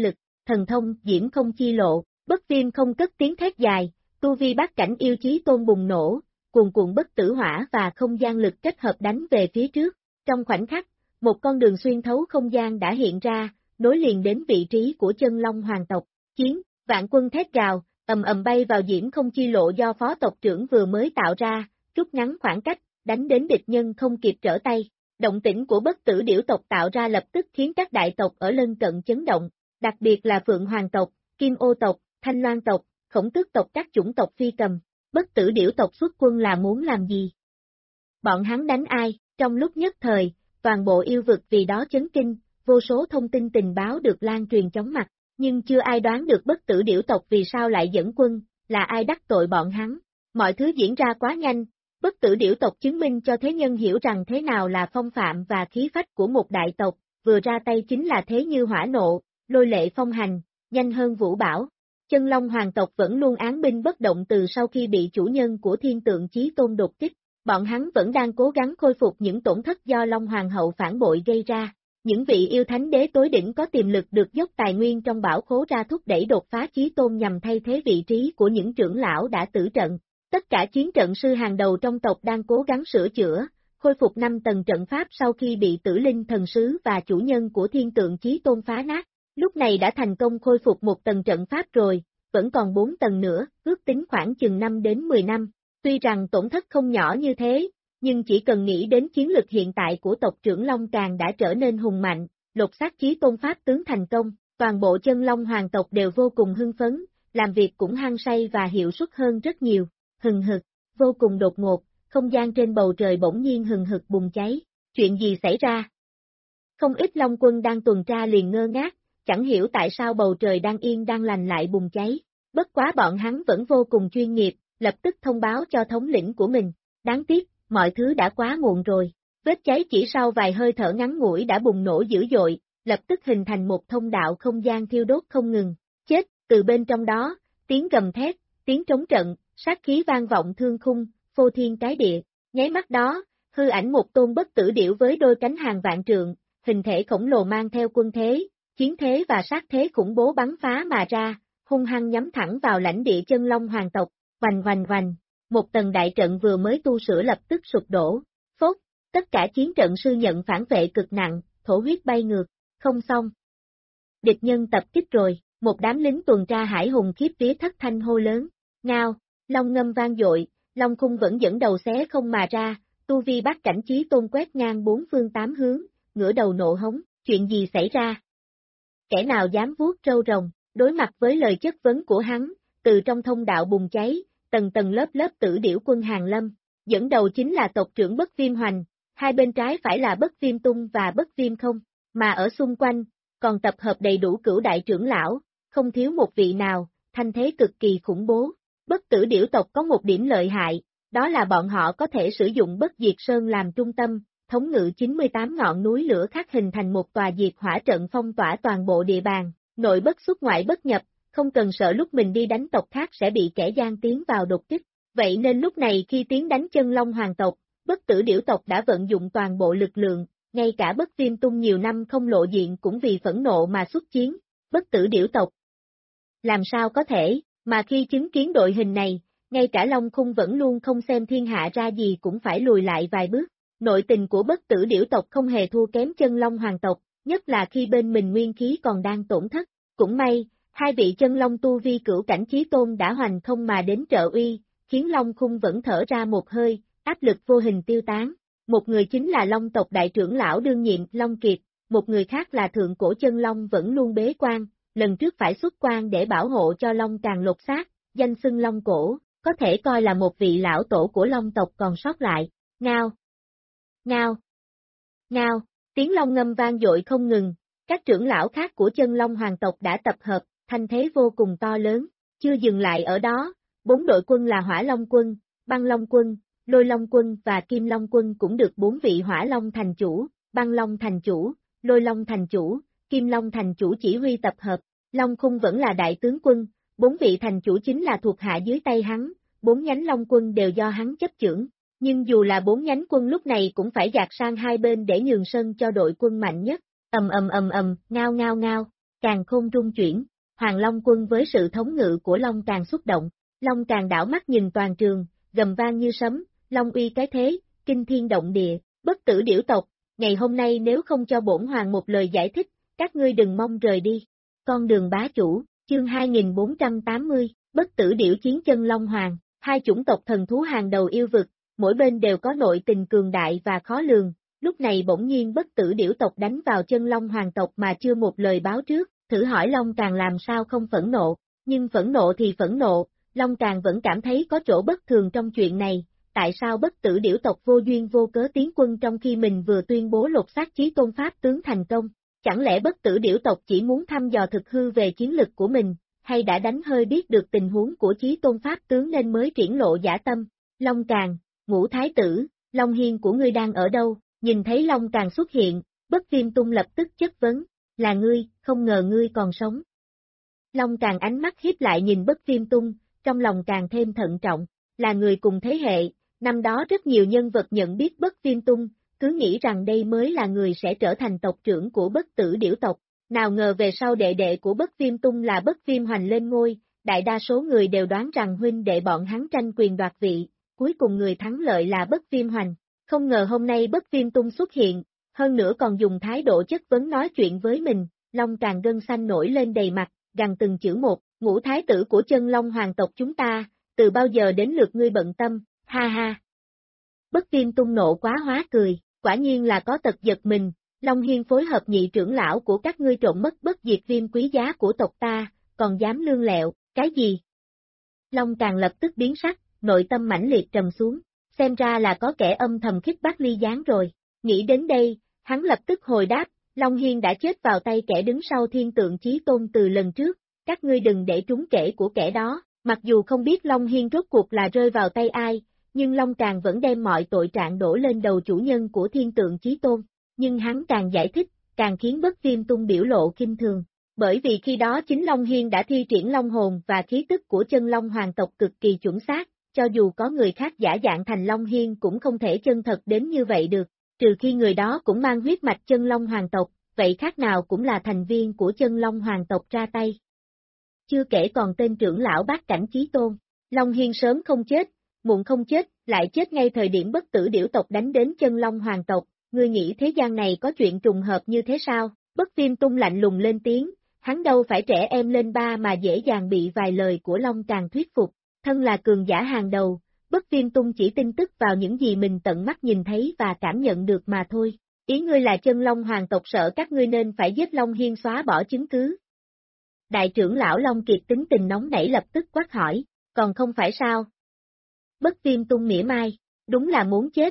thần thông, diễm không chi lộ, bất viêm không cất tiếng thét dài, tu vi bát cảnh yêu chí tôn bùng nổ, cuồn cuộn bất tử hỏa và không gian lực kết hợp đánh về phía trước. Trong khoảnh khắc, một con đường xuyên thấu không gian đã hiện ra, nối liền đến vị trí của chân long hoàng tộc. Chiến, vạn quân thét gào, ầm ầm bay vào diễm không chi lộ do phó tộc trưởng vừa mới tạo ra, rút ngắn khoảng cách, đánh đến địch nhân không kịp trở tay. Động tĩnh của bất tử điểu tộc tạo ra lập tức khiến các đại tộc ở lân cận chấn động, đặc biệt là Phượng Hoàng tộc, Kim Ô tộc, Thanh Loan tộc, Khổng Tước tộc, các chủng tộc phi cầm. Bất tử điểu tộc xuất quân là muốn làm gì? Bọn hắn đánh ai? Trong lúc nhất thời, toàn bộ yêu vực vì đó chấn kinh, vô số thông tin tình báo được lan truyền chóng mặt, nhưng chưa ai đoán được bất tử điểu tộc vì sao lại dẫn quân, là ai đắc tội bọn hắn. Mọi thứ diễn ra quá nhanh, bất tử điểu tộc chứng minh cho thế nhân hiểu rằng thế nào là phong phạm và khí phách của một đại tộc, vừa ra tay chính là thế như hỏa nộ, lôi lệ phong hành, nhanh hơn vũ bão. Chân Long hoàng tộc vẫn luôn án binh bất động từ sau khi bị chủ nhân của Thiên Tượng Chí Tôn đột kích, bọn hắn vẫn đang cố gắng khôi phục những tổn thất do Long Hoàng hậu phản bội gây ra. Những vị yêu thánh đế tối đỉnh có tiềm lực được dốc tài nguyên trong bảo khố ra thúc đẩy đột phá chí tôn nhằm thay thế vị trí của những trưởng lão đã tử trận. Tất cả chiến trận sư hàng đầu trong tộc đang cố gắng sửa chữa, khôi phục 5 tầng trận pháp sau khi bị Tử Linh thần sứ và chủ nhân của Thiên Tượng Chí Tôn phá nát. Lúc này đã thành công khôi phục 1 tầng trận pháp rồi, vẫn còn 4 tầng nữa, ước tính khoảng chừng 5 đến 10 năm. Tuy rằng tổn thất không nhỏ như thế, nhưng chỉ cần nghĩ đến chiến lực hiện tại của tộc trưởng Long Càng đã trở nên hùng mạnh, lột xác chí tôn pháp tướng thành công, toàn bộ chân Long hoàng tộc đều vô cùng hưng phấn, làm việc cũng hăng say và hiệu suất hơn rất nhiều. Hừng hực, vô cùng đột ngột, không gian trên bầu trời bỗng nhiên hừng hực bùng cháy. Chuyện gì xảy ra? Không ít Long quân đang tuần tra liền ngơ ngác, chẳng hiểu tại sao bầu trời đang yên đang lành lại bùng cháy. Bất quá bọn hắn vẫn vô cùng chuyên nghiệp, lập tức thông báo cho thống lĩnh của mình. Đáng tiếc, mọi thứ đã quá muộn rồi. Vết cháy chỉ sau vài hơi thở ngắn ngủi đã bùng nổ dữ dội, lập tức hình thành một thông đạo không gian thiêu đốt không ngừng. Chết, từ bên trong đó, tiếng gầm thét, tiếng trống trận, sát khí vang vọng thương khung, phô thiên cái địa. Nháy mắt đó, hư ảnh một tôn bất tử điểu với đôi cánh hàng vạn trượng, hình thể khổng lồ mang theo quân thế, chiến thế và sát thế khủng bố bắn phá mà ra, hung hăng nhắm thẳng vào lãnh địa chân Long hoàng tộc, vành vành vành. Một tầng đại trận vừa mới tu sửa lập tức sụp đổ. Phốt, tất cả chiến trận sư nhận phản vệ cực nặng, thổ huyết bay ngược, không xong. Địch nhân tập kích rồi, một đám lính tuần tra hải hùng khiếp vía thất thanh hô lớn. Ngao, long ngâm vang dội, long khung vẫn dẫn đầu xé không mà ra, tu vi bát cảnh chí tôn quét ngang 4 phương 8 hướng, ngửa đầu nộ hống, chuyện gì xảy ra? Kẻ nào dám vuốt râu rồng, đối mặt với lời chất vấn của hắn, từ trong thông đạo bùng cháy, tầng tầng lớp lớp tử điểu quân hàng lâm, dẫn đầu chính là tộc trưởng Bất Viêm Hoành, hai bên trái phải là Bất Viêm Tung và Bất Viêm Không, mà ở xung quanh, còn tập hợp đầy đủ cửu đại trưởng lão, không thiếu một vị nào, thanh thế cực kỳ khủng bố. Bất tử điểu tộc có một điểm lợi hại, đó là bọn họ có thể sử dụng Bất Diệt Sơn làm trung tâm, thống ngự 98 ngọn núi lửa khác hình thành một tòa diệt hỏa trận phong tỏa toàn bộ địa bàn, nội bất xuất ngoại bất nhập, không cần sợ lúc mình đi đánh tộc khác sẽ bị kẻ gian tiến vào đột kích. Vậy nên lúc này khi tiến đánh chân Long hoàng tộc, bất tử điểu tộc đã vận dụng toàn bộ lực lượng, ngay cả Bất Viêm Tung nhiều năm không lộ diện cũng vì phẫn nộ mà xuất chiến. Bất tử điểu tộc làm sao có thể, mà khi chứng kiến đội hình này, ngay cả Long Khung vẫn luôn không xem thiên hạ ra gì cũng phải lùi lại vài bước. Nội tình của bất tử điểu tộc không hề thua kém chân Long hoàng tộc, nhất là khi bên mình nguyên khí còn đang tổn thất. Cũng may, hai vị chân Long tu vi cửu cảnh chí tôn đã hoành không mà đến trợ uy, khiến Long Khung vẫn thở ra một hơi, áp lực vô hình tiêu tán. Một người chính là Long tộc đại trưởng lão đương nhiệm Long Kiệt, một người khác là thượng cổ chân Long vẫn luôn bế quan, lần trước phải xuất quan để bảo hộ cho Long Càng lột xác, danh xưng Long cổ, có thể coi là một vị lão tổ của Long tộc còn sót lại. Ngao! Ngao! Ngao! Tiếng long ngâm vang dội không ngừng, các trưởng lão khác của chân Long hoàng tộc đã tập hợp, thanh thế vô cùng to lớn, chưa dừng lại ở đó, 4 đội quân là Hỏa Long quân, Băng Long quân, Lôi Long quân và Kim Long quân cũng được 4 vị Hỏa Long thành chủ, Băng Long thành chủ, Lôi Long thành chủ, Kim Long thành chủ chỉ huy tập hợp. Long Khung vẫn là đại tướng quân, 4 vị thành chủ chính là thuộc hạ dưới tay hắn, 4 nhánh Long quân đều do hắn chấp chưởng. Nhưng dù là 4 nhánh quân lúc này cũng phải dạt sang hai bên để nhường sân cho đội quân mạnh nhất. Ngao ngao ngao, càn khôn rung chuyển, Hoàng Long quân với sự thống ngự của Long Càng xúc động, Long Càng đảo mắt nhìn toàn trường, gầm vang như sấm, Long uy cái thế, kinh thiên động địa, bất tử điểu tộc, ngày hôm nay nếu không cho bổn hoàng một lời giải thích, các ngươi đừng mong rời đi. Con đường bá chủ, chương 2480, bất tử điểu chiến chân Long Hoàng, hai chủng tộc thần thú hàng đầu yêu vực, mỗi bên đều có nội tình cường đại và khó lường, lúc này bỗng nhiên bất tử điểu tộc đánh vào chân Long Hoàng tộc mà chưa một lời báo trước, thử hỏi Long Càng làm sao không phẫn nộ, nhưng phẫn nộ thì phẫn nộ, Long Càng vẫn cảm thấy có chỗ bất thường trong chuyện này, tại sao bất tử điểu tộc vô duyên vô cớ tiến quân trong khi mình vừa tuyên bố lột xác Chí Tôn Pháp tướng thành công, chẳng lẽ bất tử điểu tộc chỉ muốn thăm dò thực hư về chiến lực của mình, hay đã đánh hơi biết được tình huống của Chí Tôn Pháp tướng nên mới triển lộ dã tâm, Long Càng, Ngũ Thái tử, Long Hiên của ngươi đang ở đâu, nhìn thấy Long Càng xuất hiện, Bất Viêm Tung lập tức chất vấn, là ngươi, không ngờ ngươi còn sống. Long Càng ánh mắt hiếp lại nhìn Bất Viêm Tung, trong lòng càng thêm thận trọng, là người cùng thế hệ, năm đó rất nhiều nhân vật nhận biết Bất Viêm Tung, cứ nghĩ rằng đây mới là người sẽ trở thành tộc trưởng của bất tử điểu tộc, nào ngờ về sau đệ đệ của Bất Viêm Tung là Bất Viêm Hoành lên ngôi, đại đa số người đều đoán rằng huynh đệ bọn hắn tranh quyền đoạt vị, cuối cùng người thắng lợi là Bất Viêm Hoành, không ngờ hôm nay Bất Viêm Tung xuất hiện, hơn nữa còn dùng thái độ chất vấn nói chuyện với mình, Long Càng gân xanh nổi lên đầy mặt, gằn từng chữ một, Ngũ Thái tử của chân Long Hoàng tộc chúng ta, từ bao giờ đến lượt ngươi bận tâm, ha ha. Bất Viêm Tung nộ quá hóa cười, quả nhiên là có tật giật mình, Long Hiên phối hợp nhị trưởng lão của các ngươi trộm mất bất diệt viêm quý giá của tộc ta, còn dám lương lẹo, cái gì? Long Càng lập tức biến sắc, nội tâm mãnh liệt trầm xuống, xem ra là có kẻ âm thầm khích bác ly gián rồi, nghĩ đến đây, hắn lập tức hồi đáp, Long Hiên đã chết vào tay kẻ đứng sau thiên tượng Chí Tôn từ lần trước, các ngươi đừng để trúng kể của kẻ đó, mặc dù không biết Long Hiên rốt cuộc là rơi vào tay ai, nhưng Long Càng vẫn đem mọi tội trạng đổ lên đầu chủ nhân của thiên tượng Chí Tôn, nhưng hắn càng giải thích, càng khiến Bất Viêm Tung biểu lộ kinh thường, bởi vì khi đó chính Long Hiên đã thi triển Long hồn và khí tức của chân Long Hoàng tộc cực kỳ chuẩn xác, cho dù có người khác giả dạng thành Long Hiên cũng không thể chân thật đến như vậy được, trừ khi người đó cũng mang huyết mạch chân Long Hoàng tộc, vậy khác nào cũng là thành viên của chân Long Hoàng tộc ra tay. Chưa kể còn tên trưởng lão Bát Cảnh Chí Tôn, Long Hiên sớm không chết, muộn không chết, lại chết ngay thời điểm bất tử điểu tộc đánh đến chân Long Hoàng tộc, ngươi nghĩ thế gian này có chuyện trùng hợp như thế sao? Bất Viêm Tung lạnh lùng lên tiếng, hắn đâu phải trẻ em lên ba mà dễ dàng bị vài lời của Long Càng thuyết phục, thân là cường giả hàng đầu, Bất Viêm Tung chỉ tin tức vào những gì mình tận mắt nhìn thấy và cảm nhận được mà thôi. Ý ngươi là chân Long Hoàng tộc sợ các ngươi nên phải giết Long Hiên xóa bỏ chứng cứ. Đại trưởng lão Long Kiệt tính tình nóng nảy lập tức quát hỏi, còn không phải sao? Bất Viêm Tung mỉa mai, đúng là muốn chết.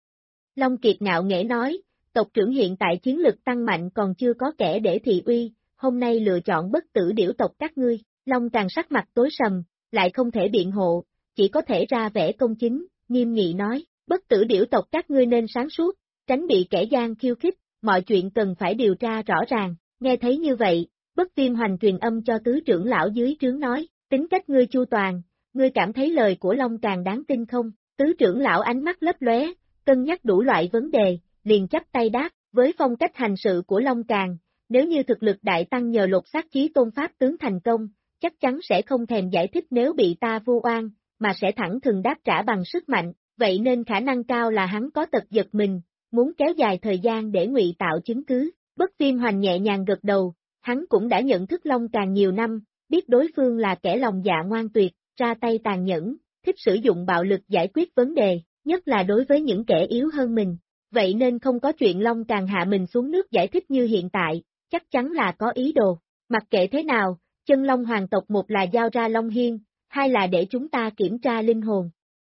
Long Kiệt ngạo nghễ nói, tộc trưởng hiện tại chiến lực tăng mạnh còn chưa có kẻ để thị uy, hôm nay lựa chọn bất tử điểu tộc các ngươi, Long Càng sắc mặt tối sầm, lại không thể biện hộ, chỉ có thể ra vẻ công chính, nghiêm nghị nói, bất tử điểu tộc các ngươi nên sáng suốt, tránh bị kẻ gian khiêu khích, mọi chuyện cần phải điều tra rõ ràng, nghe thấy như vậy, Bất Viêm Hoành truyền âm cho tứ trưởng lão dưới trướng nói, tính cách ngươi chu toàn, ngươi cảm thấy lời của Long Càng đáng tin không? Tứ trưởng lão ánh mắt lấp lóe, cân nhắc đủ loại vấn đề, liền chắp tay đáp, với phong cách hành sự của Long Càng, nếu như thực lực đại tăng nhờ lột xác Chí Tôn Pháp tướng thành công, chắc chắn sẽ không thèm giải thích nếu bị ta vu oan, mà sẽ thẳng thừng đáp trả bằng sức mạnh, vậy nên khả năng cao là hắn có tật giật mình, muốn kéo dài thời gian để ngụy tạo chứng cứ. Bất Viêm Hoành nhẹ nhàng gật đầu, hắn cũng đã nhận thức Long Càng nhiều năm, biết đối phương là kẻ lòng dạ ngoan tuyệt, ra tay tàn nhẫn, thích sử dụng bạo lực giải quyết vấn đề, nhất là đối với những kẻ yếu hơn mình. Vậy nên không có chuyện Long Càng hạ mình xuống nước giải thích như hiện tại, chắc chắn là có ý đồ. Mặc kệ thế nào, chân Long Hoàng tộc một là giao ra Long Hiên, hai là để chúng ta kiểm tra linh hồn.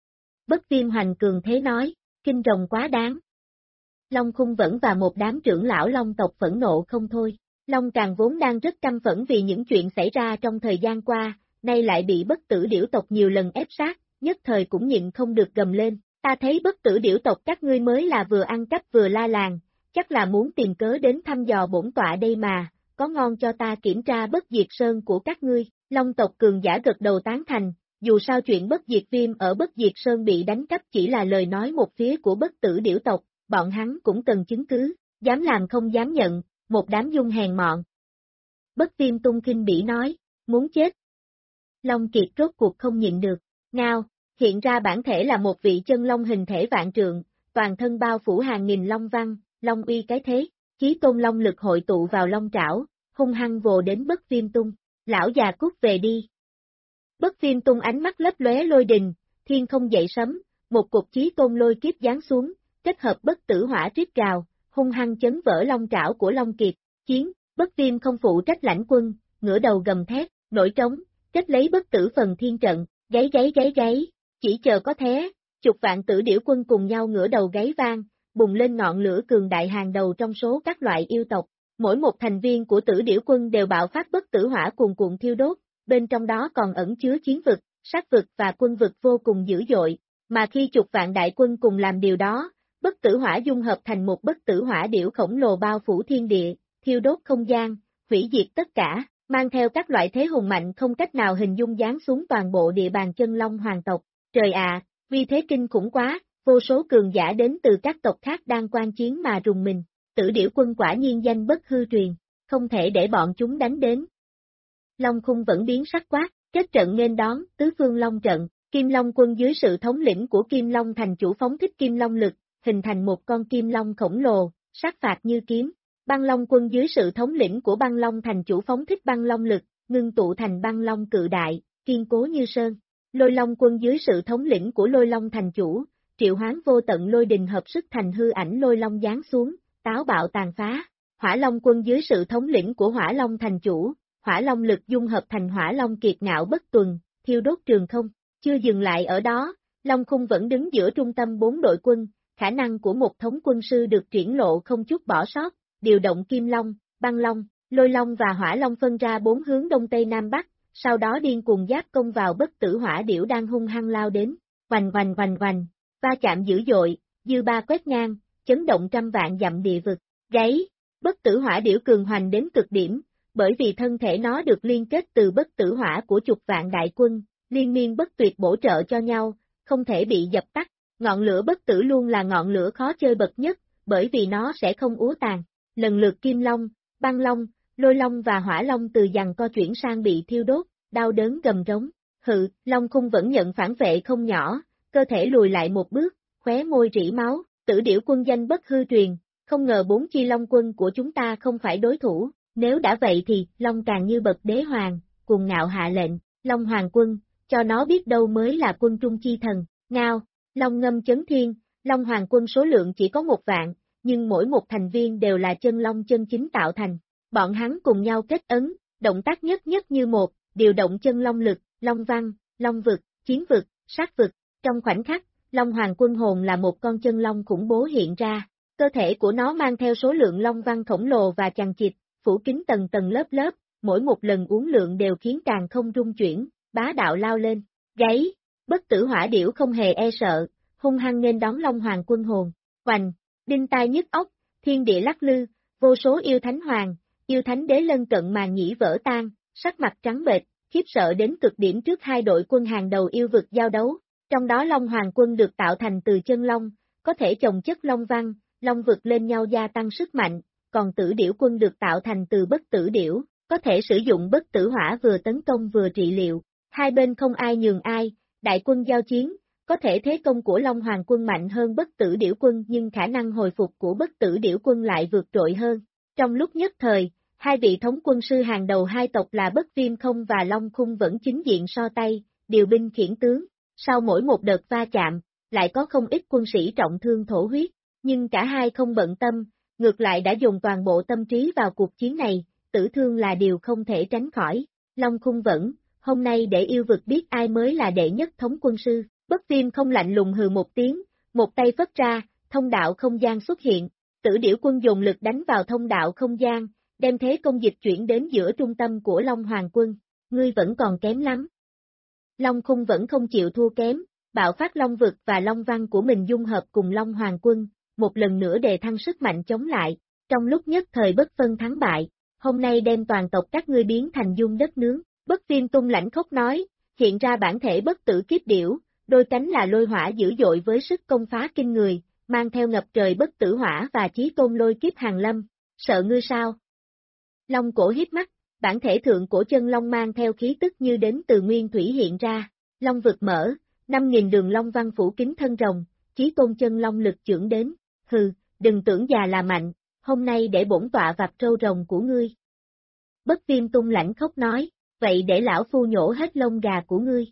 Bất Viêm Hoành cường thế nói, kinh rồng quá đáng. Long Khung Vẫn và một đám trưởng lão Long tộc phẫn nộ không thôi. Long Càng vốn đang rất căm phẫn vì những chuyện xảy ra trong thời gian qua, nay lại bị bất tử điểu tộc nhiều lần ép sát, nhất thời cũng nhịn không được gầm lên. Ta thấy bất tử điểu tộc các ngươi mới là vừa ăn cắp vừa la làng, chắc là muốn tìm cớ đến thăm dò bổn tọa đây mà, có ngon cho ta kiểm tra bất diệt sơn của các ngươi. Long tộc cường giả gật đầu tán thành, dù sao chuyện bất diệt viêm ở bất diệt sơn bị đánh cắp chỉ là lời nói một phía của bất tử điểu tộc, bọn hắn cũng cần chứng cứ, dám làm không dám nhận, một đám dung hèn mọn. Bất Viêm Tung khinh bỉ nói, muốn chết. Long Kiệt rốt cuộc không nhịn được, ngao, hiện ra bản thể là một vị chân long hình thể vạn trượng, toàn thân bao phủ hàng nghìn long văn, long uy cái thế, chí tôn long lực hội tụ vào long trảo, hung hăng vồ đến Bất Viêm Tung, lão già cút về đi. Bất Viêm Tung ánh mắt lấp lóe lôi đình, thiên không dậy sấm, một cục chí tôn lôi kiếp giáng xuống, kết hợp bất tử hỏa rít gào, hung hăng chấn vỡ long trảo của Long Kiệt, chiến, Bất Viêm không phụ trách lãnh quân, ngửa đầu gầm thét, nổi trống, kết lấy bất tử phần thiên trận, gáy, chỉ chờ có thế, chục vạn tử điểu quân cùng nhau ngửa đầu gáy vang, bùng lên ngọn lửa cường đại hàng đầu trong số các loại yêu tộc, mỗi một thành viên của tử điểu quân đều bạo phát bất tử hỏa cuồn cuộn thiêu đốt, bên trong đó còn ẩn chứa chiến vực, sát vực và quân vực vô cùng dữ dội, mà khi chục vạn đại quân cùng làm điều đó, bất tử hỏa dung hợp thành một bất tử hỏa điểu khổng lồ bao phủ thiên địa, thiêu đốt không gian, hủy diệt tất cả, mang theo các loại thế hùng mạnh không cách nào hình dung giáng xuống toàn bộ địa bàn chân long hoàng tộc. Trời ạ, vì thế kinh khủng quá, vô số cường giả đến từ các tộc khác đang quan chiến mà rùng mình, tử điểu quân quả nhiên danh bất hư truyền, không thể để bọn chúng đánh đến. Long Khung vẫn biến sắc quát, kết trận nghênh đón, tứ phương long trận, Kim Long quân dưới sự thống lĩnh của Kim Long thành chủ phóng thích Kim Long lực, hình thành một con Kim Long khổng lồ, sát phạt như kiếm. Băng Long quân dưới sự thống lĩnh của Băng Long thành chủ phóng thích Băng Long lực, ngưng tụ thành Băng Long cự đại, kiên cố như sơn. Lôi Long quân dưới sự thống lĩnh của Lôi Long thành chủ, triệu hoán vô tận lôi đình hợp sức thành hư ảnh Lôi Long giáng xuống, táo bạo tàn phá. Hỏa Long quân dưới sự thống lĩnh của Hỏa Long thành chủ, Hỏa Long lực dung hợp thành Hỏa Long kiệt ngạo bất tuần, thiêu đốt trường không. Chưa dừng lại ở đó, Long Khung vẫn đứng giữa trung tâm 4 đội quân, khả năng của một thống quân sư được triển lộ không chút bỏ sót, điều động Kim Long, Băng Long, Lôi Long và Hỏa Long phân ra 4 hướng đông tây nam bắc, sau đó điên cuồng giáp công vào bất tử hỏa điểu đang hung hăng lao đến, oanh, va chạm dữ dội, dư ba quét ngang, chấn động trăm vạn dặm địa vực, gáy, bất tử hỏa điểu cường hoành đến cực điểm, bởi vì thân thể nó được liên kết từ bất tử hỏa của chục vạn đại quân, liên miên bất tuyệt bổ trợ cho nhau, không thể bị dập tắt, ngọn lửa bất tử luôn là ngọn lửa khó chơi bậc nhất, bởi vì nó sẽ không úa tàn, lần lượt Kim Long, Băng Long, Lôi Long và Hỏa Long từ giằng co chuyển sang bị thiêu đốt, đau đớn gầm rống, Long Khung vẫn nhận phản vệ không nhỏ, cơ thể lùi lại một bước, khóe môi rỉ máu, tử điểu quân danh bất hư truyền, không ngờ 4 chi Long quân của chúng ta không phải đối thủ, nếu đã vậy thì, Long càng như bậc đế hoàng, cuồng ngạo hạ lệnh, Long Hoàng quân, cho nó biết đâu mới là quân trung chi thần, ngao, Long ngâm chấn thiên, Long Hoàng quân số lượng chỉ có 1 vạn, nhưng mỗi một thành viên đều là chân long chân chính tạo thành, bọn hắn cùng nhau kết ấn, động tác nhất nhất như một, điều động chân long lực, long văn, long vực, chiến vực, sát vực, trong khoảnh khắc, Long Hoàng quân hồn là một con chân long khủng bố hiện ra, cơ thể của nó mang theo số lượng long văn khổng lồ và chằng chịt, phủ kín tầng tầng lớp, mỗi một lần uốn lượn đều khiến càng không rung chuyển, bá đạo lao lên, gáy, bất tử hỏa điểu không hề e sợ, hung hăng nên đón Long Hoàng quân hồn, hoành, đinh tai nhức óc, thiên địa lắc lư, vô số yêu thánh hoàng, yêu thánh đế lân cận màn nhĩ vỡ tan, sắc mặt trắng bệch, khiếp sợ đến cực điểm trước 2 đội quân hàng đầu yêu vực giao đấu, trong đó Long Hoàng quân được tạo thành từ chân long, có thể chồng chất long văn, long vực lên nhau gia tăng sức mạnh, còn tử điểu quân được tạo thành từ bất tử điểu, có thể sử dụng bất tử hỏa vừa tấn công vừa trị liệu, hai bên không ai nhường ai, đại quân giao chiến, có thể thế công của Long Hoàng quân mạnh hơn bất tử điểu quân nhưng khả năng hồi phục của bất tử điểu quân lại vượt trội hơn. Trong lúc nhất thời, hai vị thống quân sư hàng đầu hai tộc là Bất Viêm Không và Long Khung vẫn chính diện so tay, điều binh khiển tướng, sau mỗi một đợt va chạm, lại có không ít quân sĩ trọng thương thổ huyết, nhưng cả hai không bận tâm, ngược lại đã dùng toàn bộ tâm trí vào cuộc chiến này, tử thương là điều không thể tránh khỏi. Long Khung vẫn, hôm nay để yêu vực biết ai mới là đệ nhất thống quân sư, Bất Viêm Không lạnh lùng hừ một tiếng, một tay phất ra, thông đạo không gian xuất hiện, tử điểu quân dùng lực đánh vào thông đạo không gian, đem thế công dịch chuyển đến giữa trung tâm của Long Hoàng quân, ngươi vẫn còn kém lắm. Long Khung vẫn không chịu thua kém, bạo phát Long vực và Long văn của mình dung hợp cùng Long Hoàng quân, một lần nữa đề thăng sức mạnh chống lại, trong lúc nhất thời bất phân thắng bại, hôm nay đem toàn tộc các ngươi biến thành dung đất nướng, Bất Viêm tung lãnh khốc nói, hiện ra bản thể bất tử kiếp điểu, đôi cánh là lôi hỏa dữ dội với sức công phá kinh người, mang theo ngập trời bất tử hỏa và chí tôn lôi kiếp hàng lâm, sợ ngươi sao? Long cổ hiếp mắt, bản thể thượng cổ chân long mang theo khí tức như đến từ nguyên thủy hiện ra, long vực mở, 5.000 đường long văn phủ kín thân rồng, chí tôn chân long lực chưởng đến, hừ, đừng tưởng già là mạnh, hôm nay để bổn tọa vặt trâu rồng của ngươi. Bất Viêm tung lãnh khóc nói, vậy để lão phu nhổ hết lông gà của ngươi.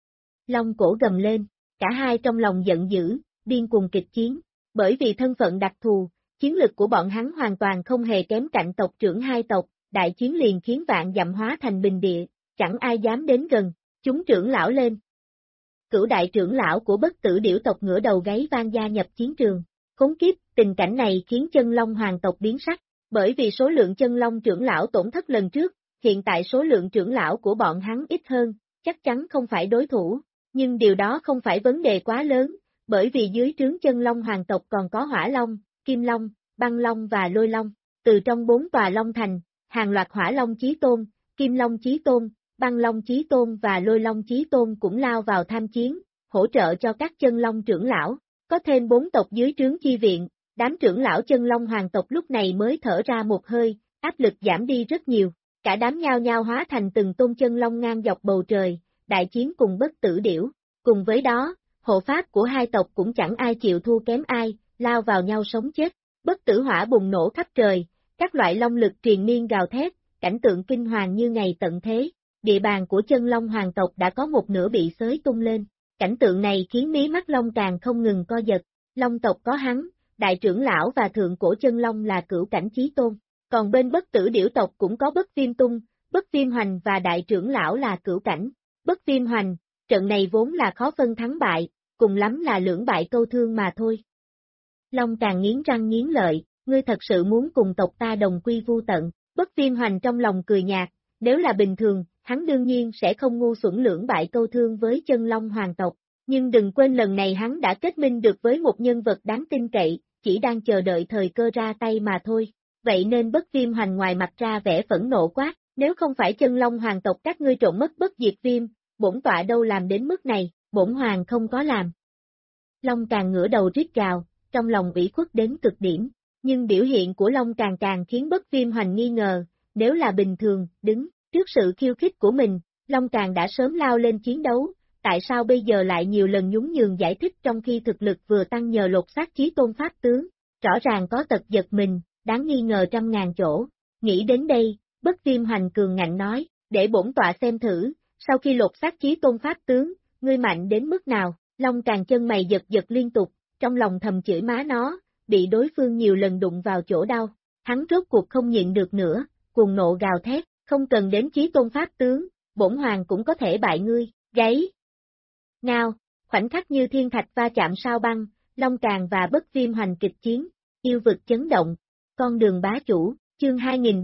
Long cổ gầm lên, cả hai trong lòng giận dữ, điên cuồng kịch chiến, bởi vì thân phận đặc thù, chiến lực của bọn hắn hoàn toàn không hề kém cạnh tộc trưởng hai tộc, đại chiến liền khiến vạn dặm hóa thành bình địa, chẳng ai dám đến gần, chúng trưởng lão lên. Cửu đại trưởng lão của bất tử điểu tộc ngửa đầu gáy vang gia nhập chiến trường, khốn kiếp, tình cảnh này khiến chân long hoàng tộc biến sắc, bởi vì số lượng chân long trưởng lão tổn thất lần trước, hiện tại số lượng trưởng lão của bọn hắn ít hơn, chắc chắn không phải đối thủ, nhưng điều đó không phải vấn đề quá lớn, bởi vì dưới trướng chân long hoàng tộc còn có hỏa long, kim long, băng long và lôi long, từ trong 4 tòa long thành, hàng loạt hỏa long chí tôn, kim long chí tôn, băng long chí tôn và lôi long chí tôn cũng lao vào tham chiến, hỗ trợ cho các chân long trưởng lão, có thêm 4 tộc dưới trướng chi viện, đám trưởng lão chân long hoàng tộc lúc này mới thở ra một hơi, áp lực giảm đi rất nhiều, cả đám nhao nhao hóa thành từng tôn chân long ngang dọc bầu trời, đại chiến cùng bất tử điểu, cùng với đó, hộ pháp của hai tộc cũng chẳng ai chịu thua kém ai, lao vào nhau sống chết, bất tử hỏa bùng nổ khắp trời, các loại long lực triền miên gào thét, cảnh tượng kinh hoàng như ngày tận thế, địa bàn của chân long hoàng tộc đã có một nửa bị xới tung lên, cảnh tượng này khiến mí mắt long càng không ngừng co giật, long tộc có hắn, đại trưởng lão và thượng cổ chân long là cửu cảnh chí tôn, còn bên bất tử điểu tộc cũng có bất viêm tung, bất viêm hoành và đại trưởng lão là cửu cảnh, bất viêm hoành, trận này vốn là khó phân thắng bại, cùng lắm là lưỡng bại câu thương mà thôi. Long càng nghiến răng nghiến lợi, ngươi thật sự muốn cùng tộc ta đồng quy vu tận, bất viêm hoành trong lòng cười nhạt, nếu là bình thường, hắn đương nhiên sẽ không ngu xuẩn lưỡng bại câu thương với chân long hoàng tộc, nhưng đừng quên lần này hắn đã kết minh được với một nhân vật đáng tin cậy, chỉ đang chờ đợi thời cơ ra tay mà thôi, vậy nên bất viêm hoành ngoài mặt ra vẻ phẫn nộ quát, nếu không phải chân long hoàng tộc các ngươi trộn mất bất diệt viêm, bổn tọa đâu làm đến mức này, bổn hoàng không có làm. Long càng ngửa đầu rít gào, trong lòng ủy khuất đến cực điểm, nhưng biểu hiện của Long càng khiến bất viêm hoành nghi ngờ, nếu là bình thường, đứng trước sự khiêu khích của mình, Long càng đã sớm lao lên chiến đấu, tại sao bây giờ lại nhiều lần nhún nhường giải thích trong khi thực lực vừa tăng nhờ lột xác chí tôn pháp tướng, rõ ràng có tật giật mình, đáng nghi ngờ trăm ngàn chỗ, nghĩ đến đây, bất viêm hoành cường ngạnh nói, để bổn tọa xem thử, sau khi lột xác chí tôn pháp tướng, ngươi mạnh đến mức nào, Long càng chân mày giật giật liên tục, trong lòng thầm chửi má nó, bị đối phương nhiều lần đụng vào chỗ đau, hắn rốt cuộc không nhịn được nữa, cuồng nộ gào thét, không cần đến chí tôn pháp tướng, bổn hoàng cũng có thể bại ngươi, gáy. Ngao, khoảnh khắc như thiên thạch va chạm sao băng, Long càng và bất viêm hoành kịch chiến, yêu vực chấn động, con đường bá chủ, chương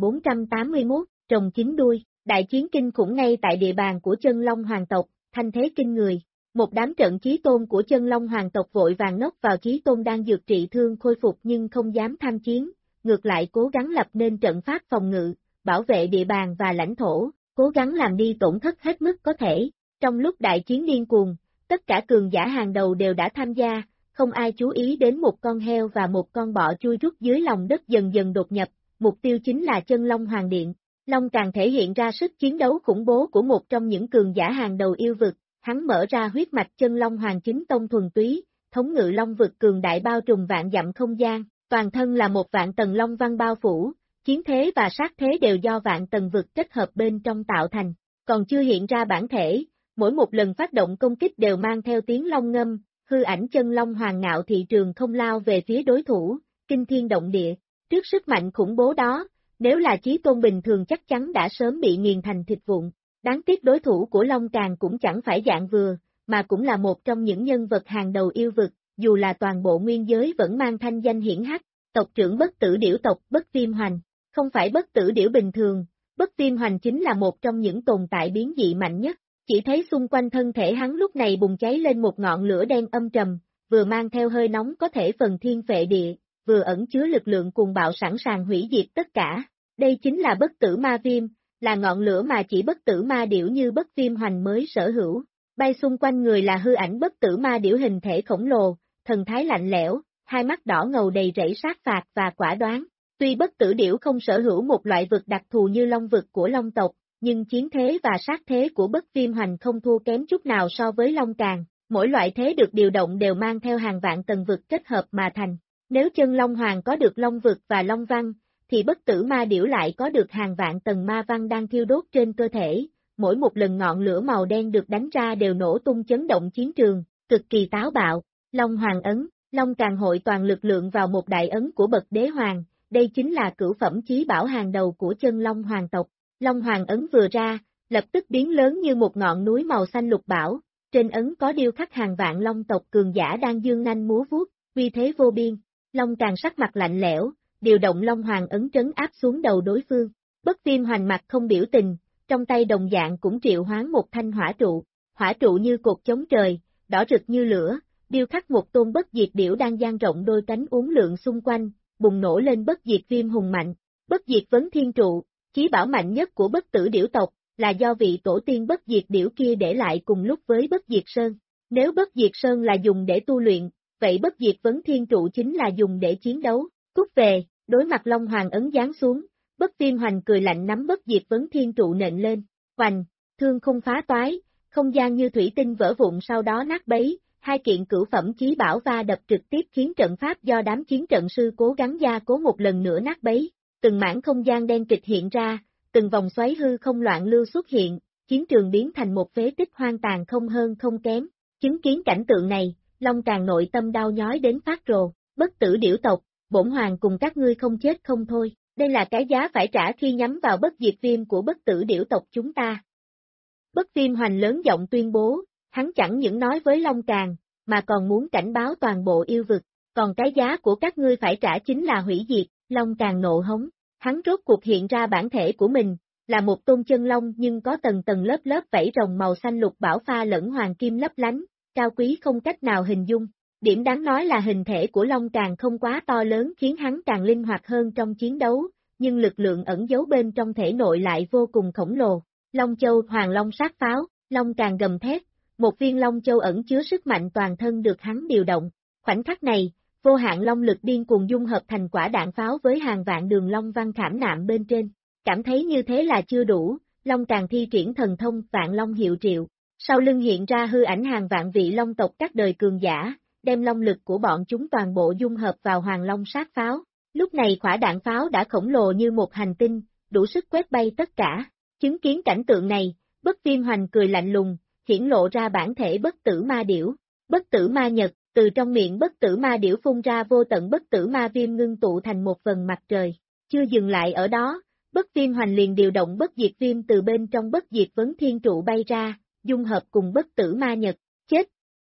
2481, rồng chín đuôi, đại chiến kinh khủng ngay tại địa bàn của chân long hoàng tộc, thanh thế kinh người. Một đám trận chí tôn của chân long hoàng tộc vội vàng nốc vào chí tôn đang dược trị thương khôi phục nhưng không dám tham chiến, ngược lại cố gắng lập nên trận pháp phòng ngự, bảo vệ địa bàn và lãnh thổ, cố gắng làm đi tổn thất hết mức có thể. Trong lúc đại chiến điên cuồng, tất cả cường giả hàng đầu đều đã tham gia, không ai chú ý đến một con heo và một con bọ chui rút dưới lòng đất dần dần đột nhập, mục tiêu chính là chân long hoàng điện. Long càng thể hiện ra sức chiến đấu khủng bố của một trong những cường giả hàng đầu yêu vực. Hắn mở ra huyết mạch chân long hoàng chính tông thuần túy, thống ngự long vực cường đại bao trùm vạn dặm không gian, toàn thân là một vạn tầng long văn bao phủ, chiến thế và sát thế đều do vạn tầng vực kết hợp bên trong tạo thành, còn chưa hiện ra bản thể, mỗi một lần phát động công kích đều mang theo tiếng long ngâm, hư ảnh chân long hoàng ngạo thị trường không lao về phía đối thủ, kinh thiên động địa, trước sức mạnh khủng bố đó, nếu là chí tôn bình thường chắc chắn đã sớm bị nghiền thành thịt vụn. Đáng tiếc đối thủ của Long Càng cũng chẳng phải dạng vừa, mà cũng là một trong những nhân vật hàng đầu yêu vực, dù là toàn bộ nguyên giới vẫn mang thanh danh hiển hách, tộc trưởng bất tử điểu tộc bất viêm hoành, không phải bất tử điểu bình thường, bất viêm hoành chính là một trong những tồn tại biến dị mạnh nhất, chỉ thấy xung quanh thân thể hắn lúc này bùng cháy lên một ngọn lửa đen âm trầm, vừa mang theo hơi nóng có thể phần thiên phệ địa, vừa ẩn chứa lực lượng cuồng bạo sẵn sàng hủy diệt tất cả, đây chính là bất tử ma viêm. Là ngọn lửa mà chỉ bất tử ma điểu như bất viêm hoành mới sở hữu, bay xung quanh người là hư ảnh bất tử ma điểu hình thể khổng lồ, thần thái lạnh lẽo, hai mắt đỏ ngầu đầy rẫy sát phạt và quả đoán, Tuy bất tử điểu không sở hữu một loại vực đặc thù như long vực của long tộc, nhưng chiến thế và sát thế của bất viêm hoành không thua kém chút nào so với long càng, mỗi loại thế được điều động đều mang theo hàng vạn tầng vực kết hợp mà thành. Nếu chân long hoàng có được long vực và long văn, thì bất tử ma điểu lại có được hàng vạn tầng ma văn đang thiêu đốt trên cơ thể, mỗi một lần ngọn lửa màu đen được đánh ra đều nổ tung chấn động chiến trường, cực kỳ táo bạo. Long hoàng ấn, long càng hội toàn lực lượng vào một đại ấn của bậc đế hoàng, đây chính là cửu phẩm chí bảo hàng đầu của chân long hoàng tộc. Long hoàng ấn vừa ra, lập tức biến lớn như một ngọn núi màu xanh lục bảo, trên ấn có điêu khắc hàng vạn long tộc cường giả đang dương nanh múa vuốt, uy thế vô biên. Long càng sắc mặt lạnh lẽo, điều động long hoàng ấn trấn áp xuống đầu đối phương. Bất viêm hoành mặt không biểu tình, trong tay đồng dạng cũng triệu hoán một thanh hỏa trụ như cột chống trời, đỏ rực như lửa, điêu khắc một tôn bất diệt điểu đang dang rộng đôi cánh uốn lượn xung quanh, bùng nổ lên bất diệt viêm hùng mạnh. Bất diệt vấn thiên trụ, chí bảo mạnh nhất của bất tử điểu tộc, là do vị tổ tiên bất diệt điểu kia để lại cùng lúc với bất diệt sơn. Nếu bất diệt sơn là dùng để tu luyện, vậy bất diệt vấn thiên trụ chính là dùng để chiến đấu. Cút về, đối mặt long hoàng ấn giáng xuống, bất viêm hoành cười lạnh nắm bất diệt vấn thiên trụ nện lên, hoành, thương không phá toái, không gian như thủy tinh vỡ vụn sau đó nát bấy, hai kiện cửu phẩm chí bảo va đập trực tiếp khiến trận pháp do đám chiến trận sư cố gắng gia cố một lần nữa nát bấy, từng mảng không gian đen kịch hiện ra, từng vòng xoáy hư không loạn lưu xuất hiện, chiến trường biến thành một phế tích hoang tàn không hơn không kém. Chứng kiến cảnh tượng này, long càng nội tâm đau nhói đến phát rồ, bất tử điểu tộc, bổn hoàng cùng các ngươi không chết không thôi, đây là cái giá phải trả khi nhắm vào bất diệt viêm của bất tử điểu tộc chúng ta. Bất viêm hoành lớn giọng tuyên bố, hắn chẳng những nói với long càng, mà còn muốn cảnh báo toàn bộ yêu vực, còn cái giá của các ngươi phải trả chính là hủy diệt. Long càng nộ hống, hắn rốt cuộc hiện ra bản thể của mình, là một tôn chân long nhưng có tầng tầng lớp lớp vảy rồng màu xanh lục bảo pha lẫn hoàng kim lấp lánh, cao quý không cách nào hình dung. Điểm đáng nói là hình thể của long càng không quá to lớn khiến hắn càng linh hoạt hơn trong chiến đấu, nhưng lực lượng ẩn giấu bên trong thể nội lại vô cùng khổng lồ. Long châu hoàng long sát pháo, long càng gầm thét, một viên long châu ẩn chứa sức mạnh toàn thân được hắn điều động. Khoảnh khắc này, vô hạn long lực điên cuồng dung hợp thành quả đạn pháo với hàng vạn đường long văn khảm nạm bên trên. Cảm thấy như thế là chưa đủ, long càng thi triển thần thông vạn long hiệu triệu. Sau lưng hiện ra hư ảnh hàng vạn vị long tộc các đời cường giả, đem long lực của bọn chúng toàn bộ dung hợp vào hoàng long sát pháo. Lúc này quả đạn pháo đã khổng lồ như một hành tinh, đủ sức quét bay tất cả. Chứng kiến cảnh tượng này, bất viêm hoành cười lạnh lùng, hiển lộ ra bản thể bất tử ma điểu, bất tử ma nhật, từ trong miệng bất tử ma điểu phun ra vô tận bất tử ma viêm ngưng tụ thành một vầng mặt trời. Chưa dừng lại ở đó, bất viêm hoành liền điều động bất diệt viêm từ bên trong bất diệt vấn thiên trụ bay ra, dung hợp cùng bất tử ma nhật, chết.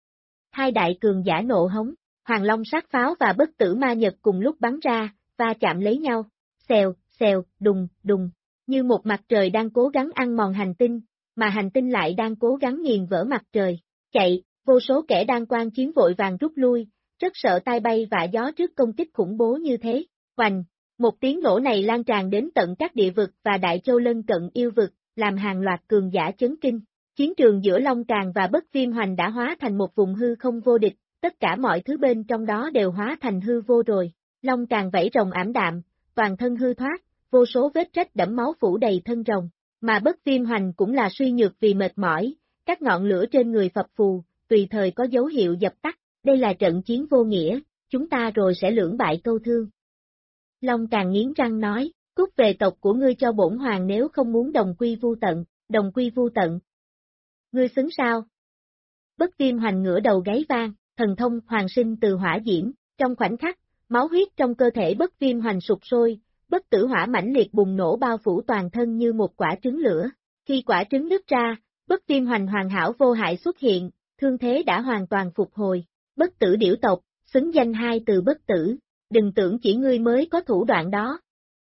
Hai đại cường giả nộ hống, hoàng long sát pháo và bất tử ma nhật cùng lúc bắn ra, va chạm lấy nhau, xèo, xèo, đùng, đùng, như một mặt trời đang cố gắng ăn mòn hành tinh, mà hành tinh lại đang cố gắng nghiền vỡ mặt trời. Chạy, vô số kẻ đang quan chiến vội vàng rút lui, rất sợ tai bay vạ gió trước công kích khủng bố như thế. Hoành, một tiếng nổ này lan tràn đến tận các địa vực và đại châu lân cận yêu vực, làm hàng loạt cường giả chấn kinh. Chiến trường giữa Long Càng và Bất Viêm Hoành đã hóa thành một vùng hư không vô địch, tất cả mọi thứ bên trong đó đều hóa thành hư vô rồi. Long Càng vẫy rồng ảm đạm, toàn thân hư thoát, vô số vết rách đẫm máu phủ đầy thân rồng, mà Bất Viêm Hoành cũng là suy nhược vì mệt mỏi, các ngọn lửa trên người phập phù, tùy thời có dấu hiệu dập tắt. Đây là trận chiến vô nghĩa, chúng ta rồi sẽ lưỡng bại câu thương. Long Càng nghiến răng nói, cút về tộc của ngươi cho bổn hoàng nếu không muốn đồng quy vu tận, đồng quy vu tận. Ngươi xứng sao? Bất Viêm Hoành ngửa đầu gáy vang, thần thông hoàng sinh từ hỏa diễm, trong khoảnh khắc, máu huyết trong cơ thể Bất Viêm Hoành sụt sôi, bất tử hỏa mãnh liệt bùng nổ bao phủ toàn thân như một quả trứng lửa. Khi quả trứng nứt ra, Bất Viêm Hoành hoàn hảo vô hại xuất hiện, thương thế đã hoàn toàn phục hồi. Bất tử điểu tộc, xứng danh hai từ bất tử, đừng tưởng chỉ ngươi mới có thủ đoạn đó.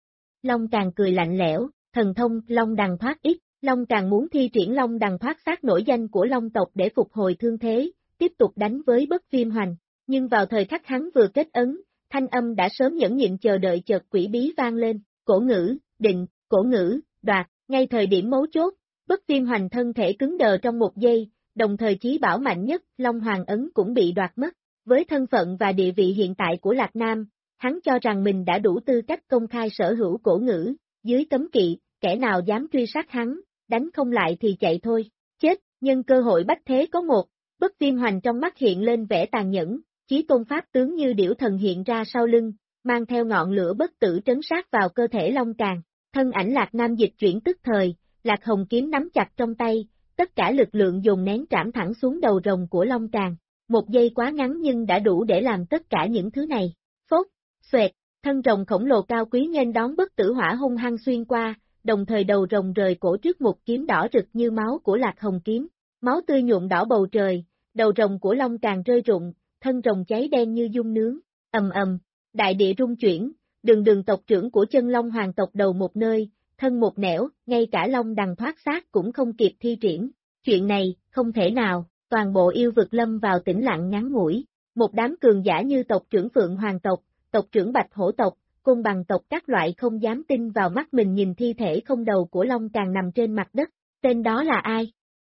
Long Càng cười lạnh lẽo, thần thông Long Đằng Thoát Ích, Long Càng muốn thi triển Long Đằng Thoát Xác nổi danh của Long tộc để phục hồi thương thế, tiếp tục đánh với Bất Viêm Hoành, nhưng vào thời khắc hắn vừa kết ấn, thanh âm đã sớm nhẫn nhịn chờ đợi chợt quỷ bí vang lên, cổ ngữ, định, cổ ngữ, đoạt, ngay thời điểm mấu chốt, Bất Viêm Hoành thân thể cứng đờ trong một giây, đồng thời chí bảo mạnh nhất, Long Hoàng Ấn cũng bị đoạt mất. Với thân phận và địa vị hiện tại của Lạc Nam, Hắn cho rằng mình đã đủ tư cách công khai sở hữu cổ ngữ, dưới cấm kỵ, kẻ nào dám truy sát hắn, đánh không lại thì chạy thôi. Chết, nhân cơ hội bách thế có một, Bất Viêm Hoành trong mắt hiện lên vẻ tàn nhẫn, Chí Tôn pháp tướng như điểu thần hiện ra sau lưng, mang theo ngọn lửa bất tử trấn sát vào cơ thể Long Càn. Thân ảnh Lạc Nam dịch chuyển tức thời, Lạc Hồng kiếm nắm chặt trong tay, tất cả lực lượng dồn nén trảm thẳng xuống đầu rồng của Long Càn. Một giây quá ngắn nhưng đã đủ để làm tất cả những thứ này. Phốt, xoẹt, thân rồng khổng lồ cao quý nghênh đón bất tử hỏa hung hăng xuyên qua, đồng thời đầu rồng rời cổ trước một kiếm đỏ rực như máu của Lạc Hồng kiếm. Máu tươi nhuộm đỏ bầu trời, đầu rồng của Long Càn rơi rụng, thân rồng cháy đen như dung nướng. Ầm ầm, đại địa rung chuyển, đường tộc trưởng của Chân Long hoàng tộc đầu một nơi, thân một nẻo, ngay cả Long Đằng thoát xác cũng không kịp thi triển. Chuyện này, không thể nào, toàn bộ yêu vực lâm vào tĩnh lặng ngắn ngủi. Một đám cường giả như tộc trưởng Phượng hoàng tộc, tộc trưởng Bạch Hổ tộc, Côn Bằng tộc các loại không dám tin vào mắt mình nhìn thi thể không đầu của Long Càn nằm trên mặt đất. Tên đó là ai?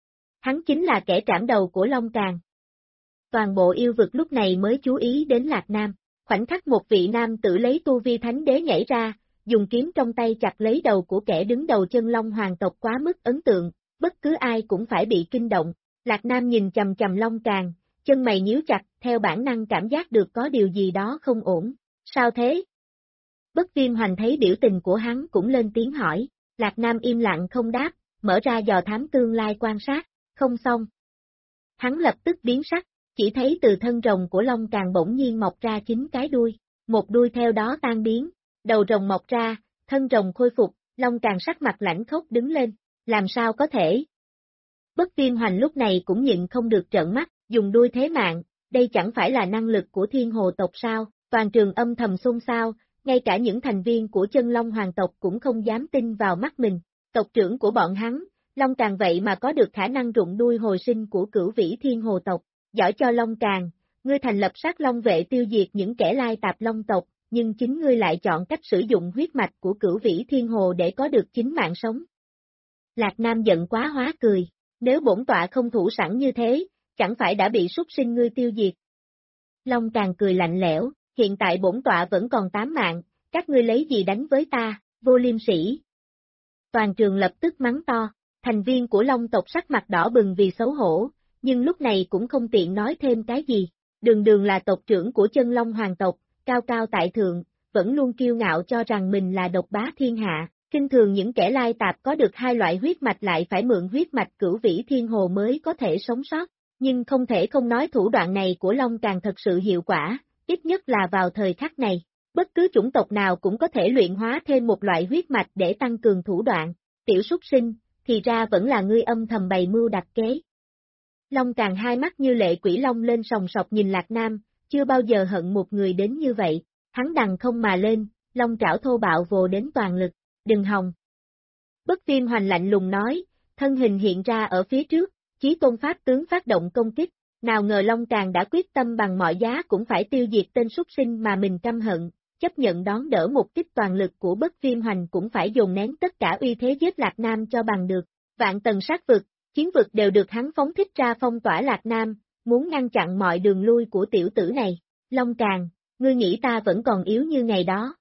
Hắn chính là kẻ trảm đầu của Long Càn. Toàn bộ yêu vực lúc này mới chú ý đến Lạc Nam. Khoảnh khắc một vị nam tử lấy tu vi thánh đế nhảy ra, dùng kiếm trong tay chặt lấy đầu của kẻ đứng đầu Chân Long hoàng tộc quá mức ấn tượng, bất cứ ai cũng phải bị kinh động. Lạc Nam nhìn chầm chầm Long Càn, chân mày nhíu chặt, theo bản năng cảm giác được có điều gì đó không ổn. Sao thế? Bất Viêm Hoành thấy biểu tình của hắn cũng lên tiếng hỏi. Lạc Nam im lặng không đáp, mở ra dò thám tương lai quan sát, không xong. Hắn lập tức biến sắc, chỉ thấy từ thân rồng của Long Càn bỗng nhiên mọc ra 9 cái đuôi, một đuôi theo đó tan biến, đầu rồng mọc ra, thân rồng khôi phục, Long Càn sắc mặt lãnh khốc đứng lên, làm sao có thể? Bất Viêm Hoành lúc này cũng nhịn không được trợn mắt, dùng đuôi thế mạng, đây chẳng phải là năng lực của Thiên Hồ tộc sao? Toàn trường âm thầm xôn xao, ngay cả những thành viên của Chân Long hoàng tộc cũng không dám tin vào mắt mình. Tộc trưởng của bọn hắn, Long Càn vậy mà có được khả năng rụng đuôi hồi sinh của Cửu Vĩ Thiên Hồ tộc. Giỏi cho Long Càn, ngươi thành lập sát Long vệ tiêu diệt những kẻ lai tạp Long tộc, nhưng chính ngươi lại chọn cách sử dụng huyết mạch của Cửu Vĩ Thiên Hồ để có được chính mạng sống. Lạc Nam giận quá hóa cười, nếu bổn tọa không thủ sẵn như thế, chẳng phải đã bị súc sinh ngươi tiêu diệt. Long Càn cười lạnh lẽo, hiện tại bổn tọa vẫn còn 8 mạng, các ngươi lấy gì đánh với ta, vô liêm sỉ. Toàn trường lập tức mắng to, thành viên của Long tộc sắc mặt đỏ bừng vì xấu hổ, nhưng lúc này cũng không tiện nói thêm cái gì. Đường là tộc trưởng của Chân Long hoàng tộc, cao cao tại thượng, vẫn luôn kiêu ngạo cho rằng mình là độc bá thiên hạ, kinh thường những kẻ lai tạp có được 2 loại huyết mạch lại phải mượn huyết mạch Cửu Vĩ Thiên Hồ mới có thể sống sót, nhưng không thể không nói thủ đoạn này của Long Càn thật sự hiệu quả, ít nhất là vào thời khắc này. Bất cứ chủng tộc nào cũng có thể luyện hóa thêm một loại huyết mạch để tăng cường thủ đoạn. Tiểu súc sinh, thì ra vẫn là ngươi âm thầm bày mưu đặt kế. Long Càn hai mắt như lệ quỷ long lên sòng sọc nhìn Lạc Nam, chưa bao giờ hận một người đến như vậy. Hắn đằng không mà lên, long trảo thô bạo vồ đến toàn lực, đừng hòng. Bất Viêm Hoành lạnh lùng nói, thân hình hiện ra ở phía trước, Chí Tôn pháp tướng phát động công kích. Nào ngờ Long Càn đã quyết tâm bằng mọi giá cũng phải tiêu diệt tên súc sinh mà mình căm hận, chấp nhận đón đỡ một kích toàn lực của Bất Viêm Hoành cũng phải dồn nén tất cả uy thế giết Lạc Nam cho bằng được. Vạn tầng sát vực, chiến vực đều được hắn phóng thích ra phong tỏa Lạc Nam, muốn ngăn chặn mọi đường lui của tiểu tử này. Long Càn, ngươi nghĩ ta vẫn còn yếu như ngày đó?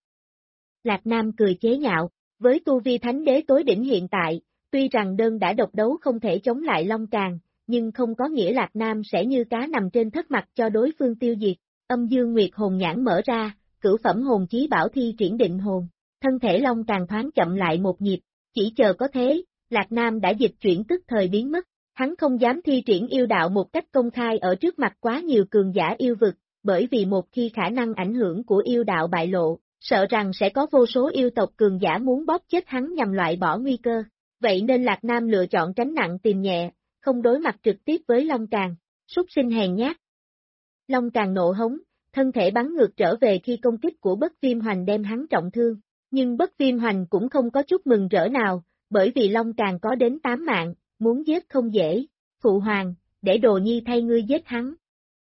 Lạc Nam cười chế nhạo, với tu vi thánh đế tối đỉnh hiện tại, tuy rằng đơn đã độc đấu không thể chống lại Long Càn, nhưng không có nghĩa Lạc Nam sẽ như cá nằm trên thất mặt cho đối phương tiêu diệt. Âm Dương Nguyệt hồn nhãn mở ra, cửu phẩm hồn chí bảo thi triển định hồn, thân thể Long Càn thoáng chậm lại một nhịp, chỉ chờ có thế, Lạc Nam đã dịch chuyển tức thời biến mất, hắn không dám thi triển yêu đạo một cách công khai ở trước mặt quá nhiều cường giả yêu vực, bởi vì một khi khả năng ảnh hưởng của yêu đạo bại lộ, sợ rằng sẽ có vô số yêu tộc cường giả muốn bóp chết hắn nhằm loại bỏ nguy cơ, vậy nên Lạc Nam lựa chọn tránh nặng tìm nhẹ, không đối mặt trực tiếp với Long Càn, súc sinh hèn nhát. Long Càn nộ hống, thân thể bắn ngược trở về khi công kích của Bất Viêm Hoành đem hắn trọng thương, nhưng Bất Viêm Hoành cũng không có chút mừng rỡ nào, bởi vì Long Càn có đến 8 mạng, muốn giết không dễ, Phụ Hoàng, để Đồ Nhi thay ngươi giết hắn.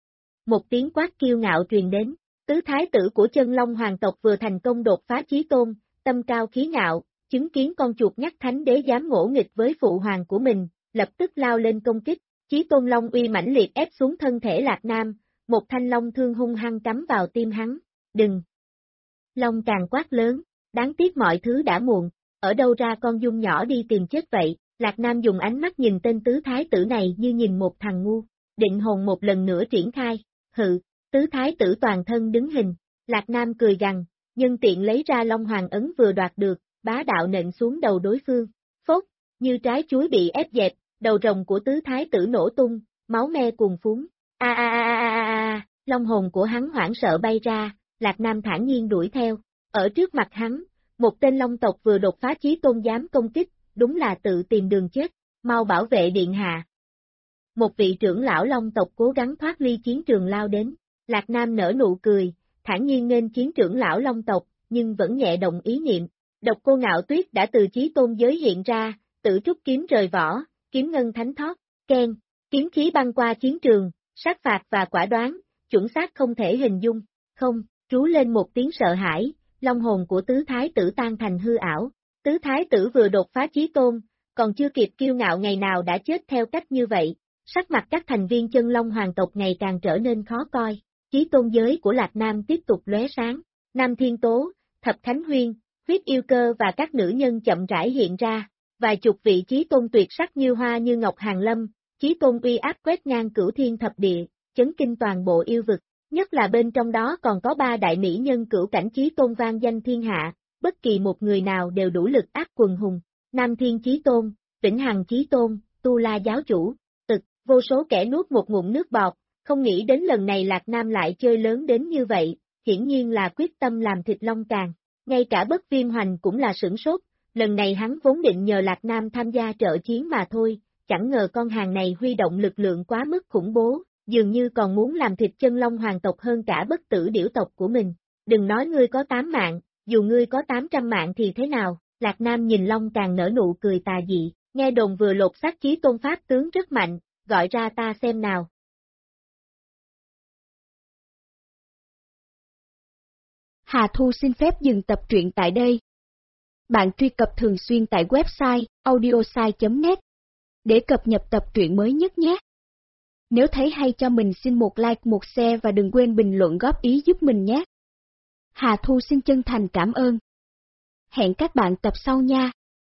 Một tiếng quát kiêu ngạo truyền đến, tứ thái tử của Chân Long hoàng tộc vừa thành công đột phá chí tôn, tâm cao khí ngạo, chứng kiến con chuột nhắt thánh đế dám ngỗ nghịch với Phụ Hoàng của mình, lập tức lao lên công kích, chí tôn long uy mãnh liệt ép xuống thân thể Lạc Nam, một thanh long thương hung hăng cắm vào tim hắn, đừng. Long càng quát lớn, đáng tiếc mọi thứ đã muộn, ở đâu ra con Dung nhỏ đi tìm chết vậy, Lạc Nam dùng ánh mắt nhìn tên tứ thái tử này như nhìn một thằng ngu, định hồn một lần nữa triển khai, hự, tứ thái tử toàn thân đứng hình, Lạc Nam cười gằn, nhân tiện lấy ra Long Hoàng ấn vừa đoạt được, bá đạo nện xuống đầu đối phương, phốt, như trái chuối bị ép dẹp, đầu rồng của tứ thái tử nổ tung, máu me cuồn phúng, Long hồn của hắn hoảng sợ bay ra, Lạc Nam thản nhiên đuổi theo, ở trước mặt hắn, một tên Long tộc vừa đột phá chí tôn dám công kích, đúng là tự tìm đường chết, mau bảo vệ điện hạ. Một vị trưởng lão Long tộc cố gắng thoát ly chiến trường lao đến, Lạc Nam nở nụ cười, thản nhiên nghênh chiến trưởng lão Long tộc, nhưng vẫn nhẹ động ý niệm. Độc Cô Ngạo Tuyết đã từ chí tôn giới hiện ra, tự trúc kiếm rời vỏ, kiếm ngân thánh thoát, keng, kiếm khí băng qua chiến trường, sát phạt và quả đoán, chuẩn xác không thể hình dung, không, trú lên một tiếng sợ hãi, long hồn của tứ thái tử tan thành hư ảo. Tứ thái tử vừa đột phá chí tôn, còn chưa kịp kiêu ngạo ngày nào đã chết theo cách như vậy, sắc mặt các thành viên chân long hoàng tộc ngày càng trở nên khó coi, chí tôn giới của Lạc Nam tiếp tục lóe sáng, Nam Thiên Tố, Thập Khánh Huyên, Huyết Yêu Cơ và các nữ nhân chậm rãi hiện ra, vài chục vị chí tôn tuyệt sắc như hoa như ngọc hàng lâm, chí tôn uy áp quét ngang cửu thiên thập địa, chấn kinh toàn bộ yêu vực, nhất là bên trong đó còn có 3 đại mỹ nhân cửu cảnh chí tôn vang danh thiên hạ, bất kỳ một người nào đều đủ lực áp quần hùng, Nam Thiên Chí Tôn, Vĩnh Hằng Chí Tôn, Tu La Giáo Chủ, vô số kẻ nuốt một ngụm nước bọt, không nghĩ đến lần này Lạc Nam lại chơi lớn đến như vậy, hiển nhiên là quyết tâm làm thịt Long Càng, ngay cả Bất Viêm Hoành cũng là sửng sốt, lần này hắn vốn định nhờ Lạc Nam tham gia trợ chiến mà thôi, chẳng ngờ con hàng này huy động lực lượng quá mức khủng bố, dường như còn muốn làm thịt chân Long hoàng tộc hơn cả bất tử điểu tộc của mình, đừng nói ngươi có 8 mạng, dù ngươi có 800 mạng thì thế nào, Lạc Nam nhìn Long Càng nở nụ cười tà dị, nghe đồn vừa lột xác chí tôn pháp tướng rất mạnh, gọi ra ta xem nào. Hà Thu xin phép dừng tập truyện tại đây. Bạn truy cập thường xuyên tại website audiosai.net để cập nhật tập truyện mới nhất nhé. Nếu thấy hay cho mình xin một like, một share và đừng quên bình luận góp ý giúp mình nhé. Hà Thu xin chân thành cảm ơn. Hẹn các bạn tập sau nha.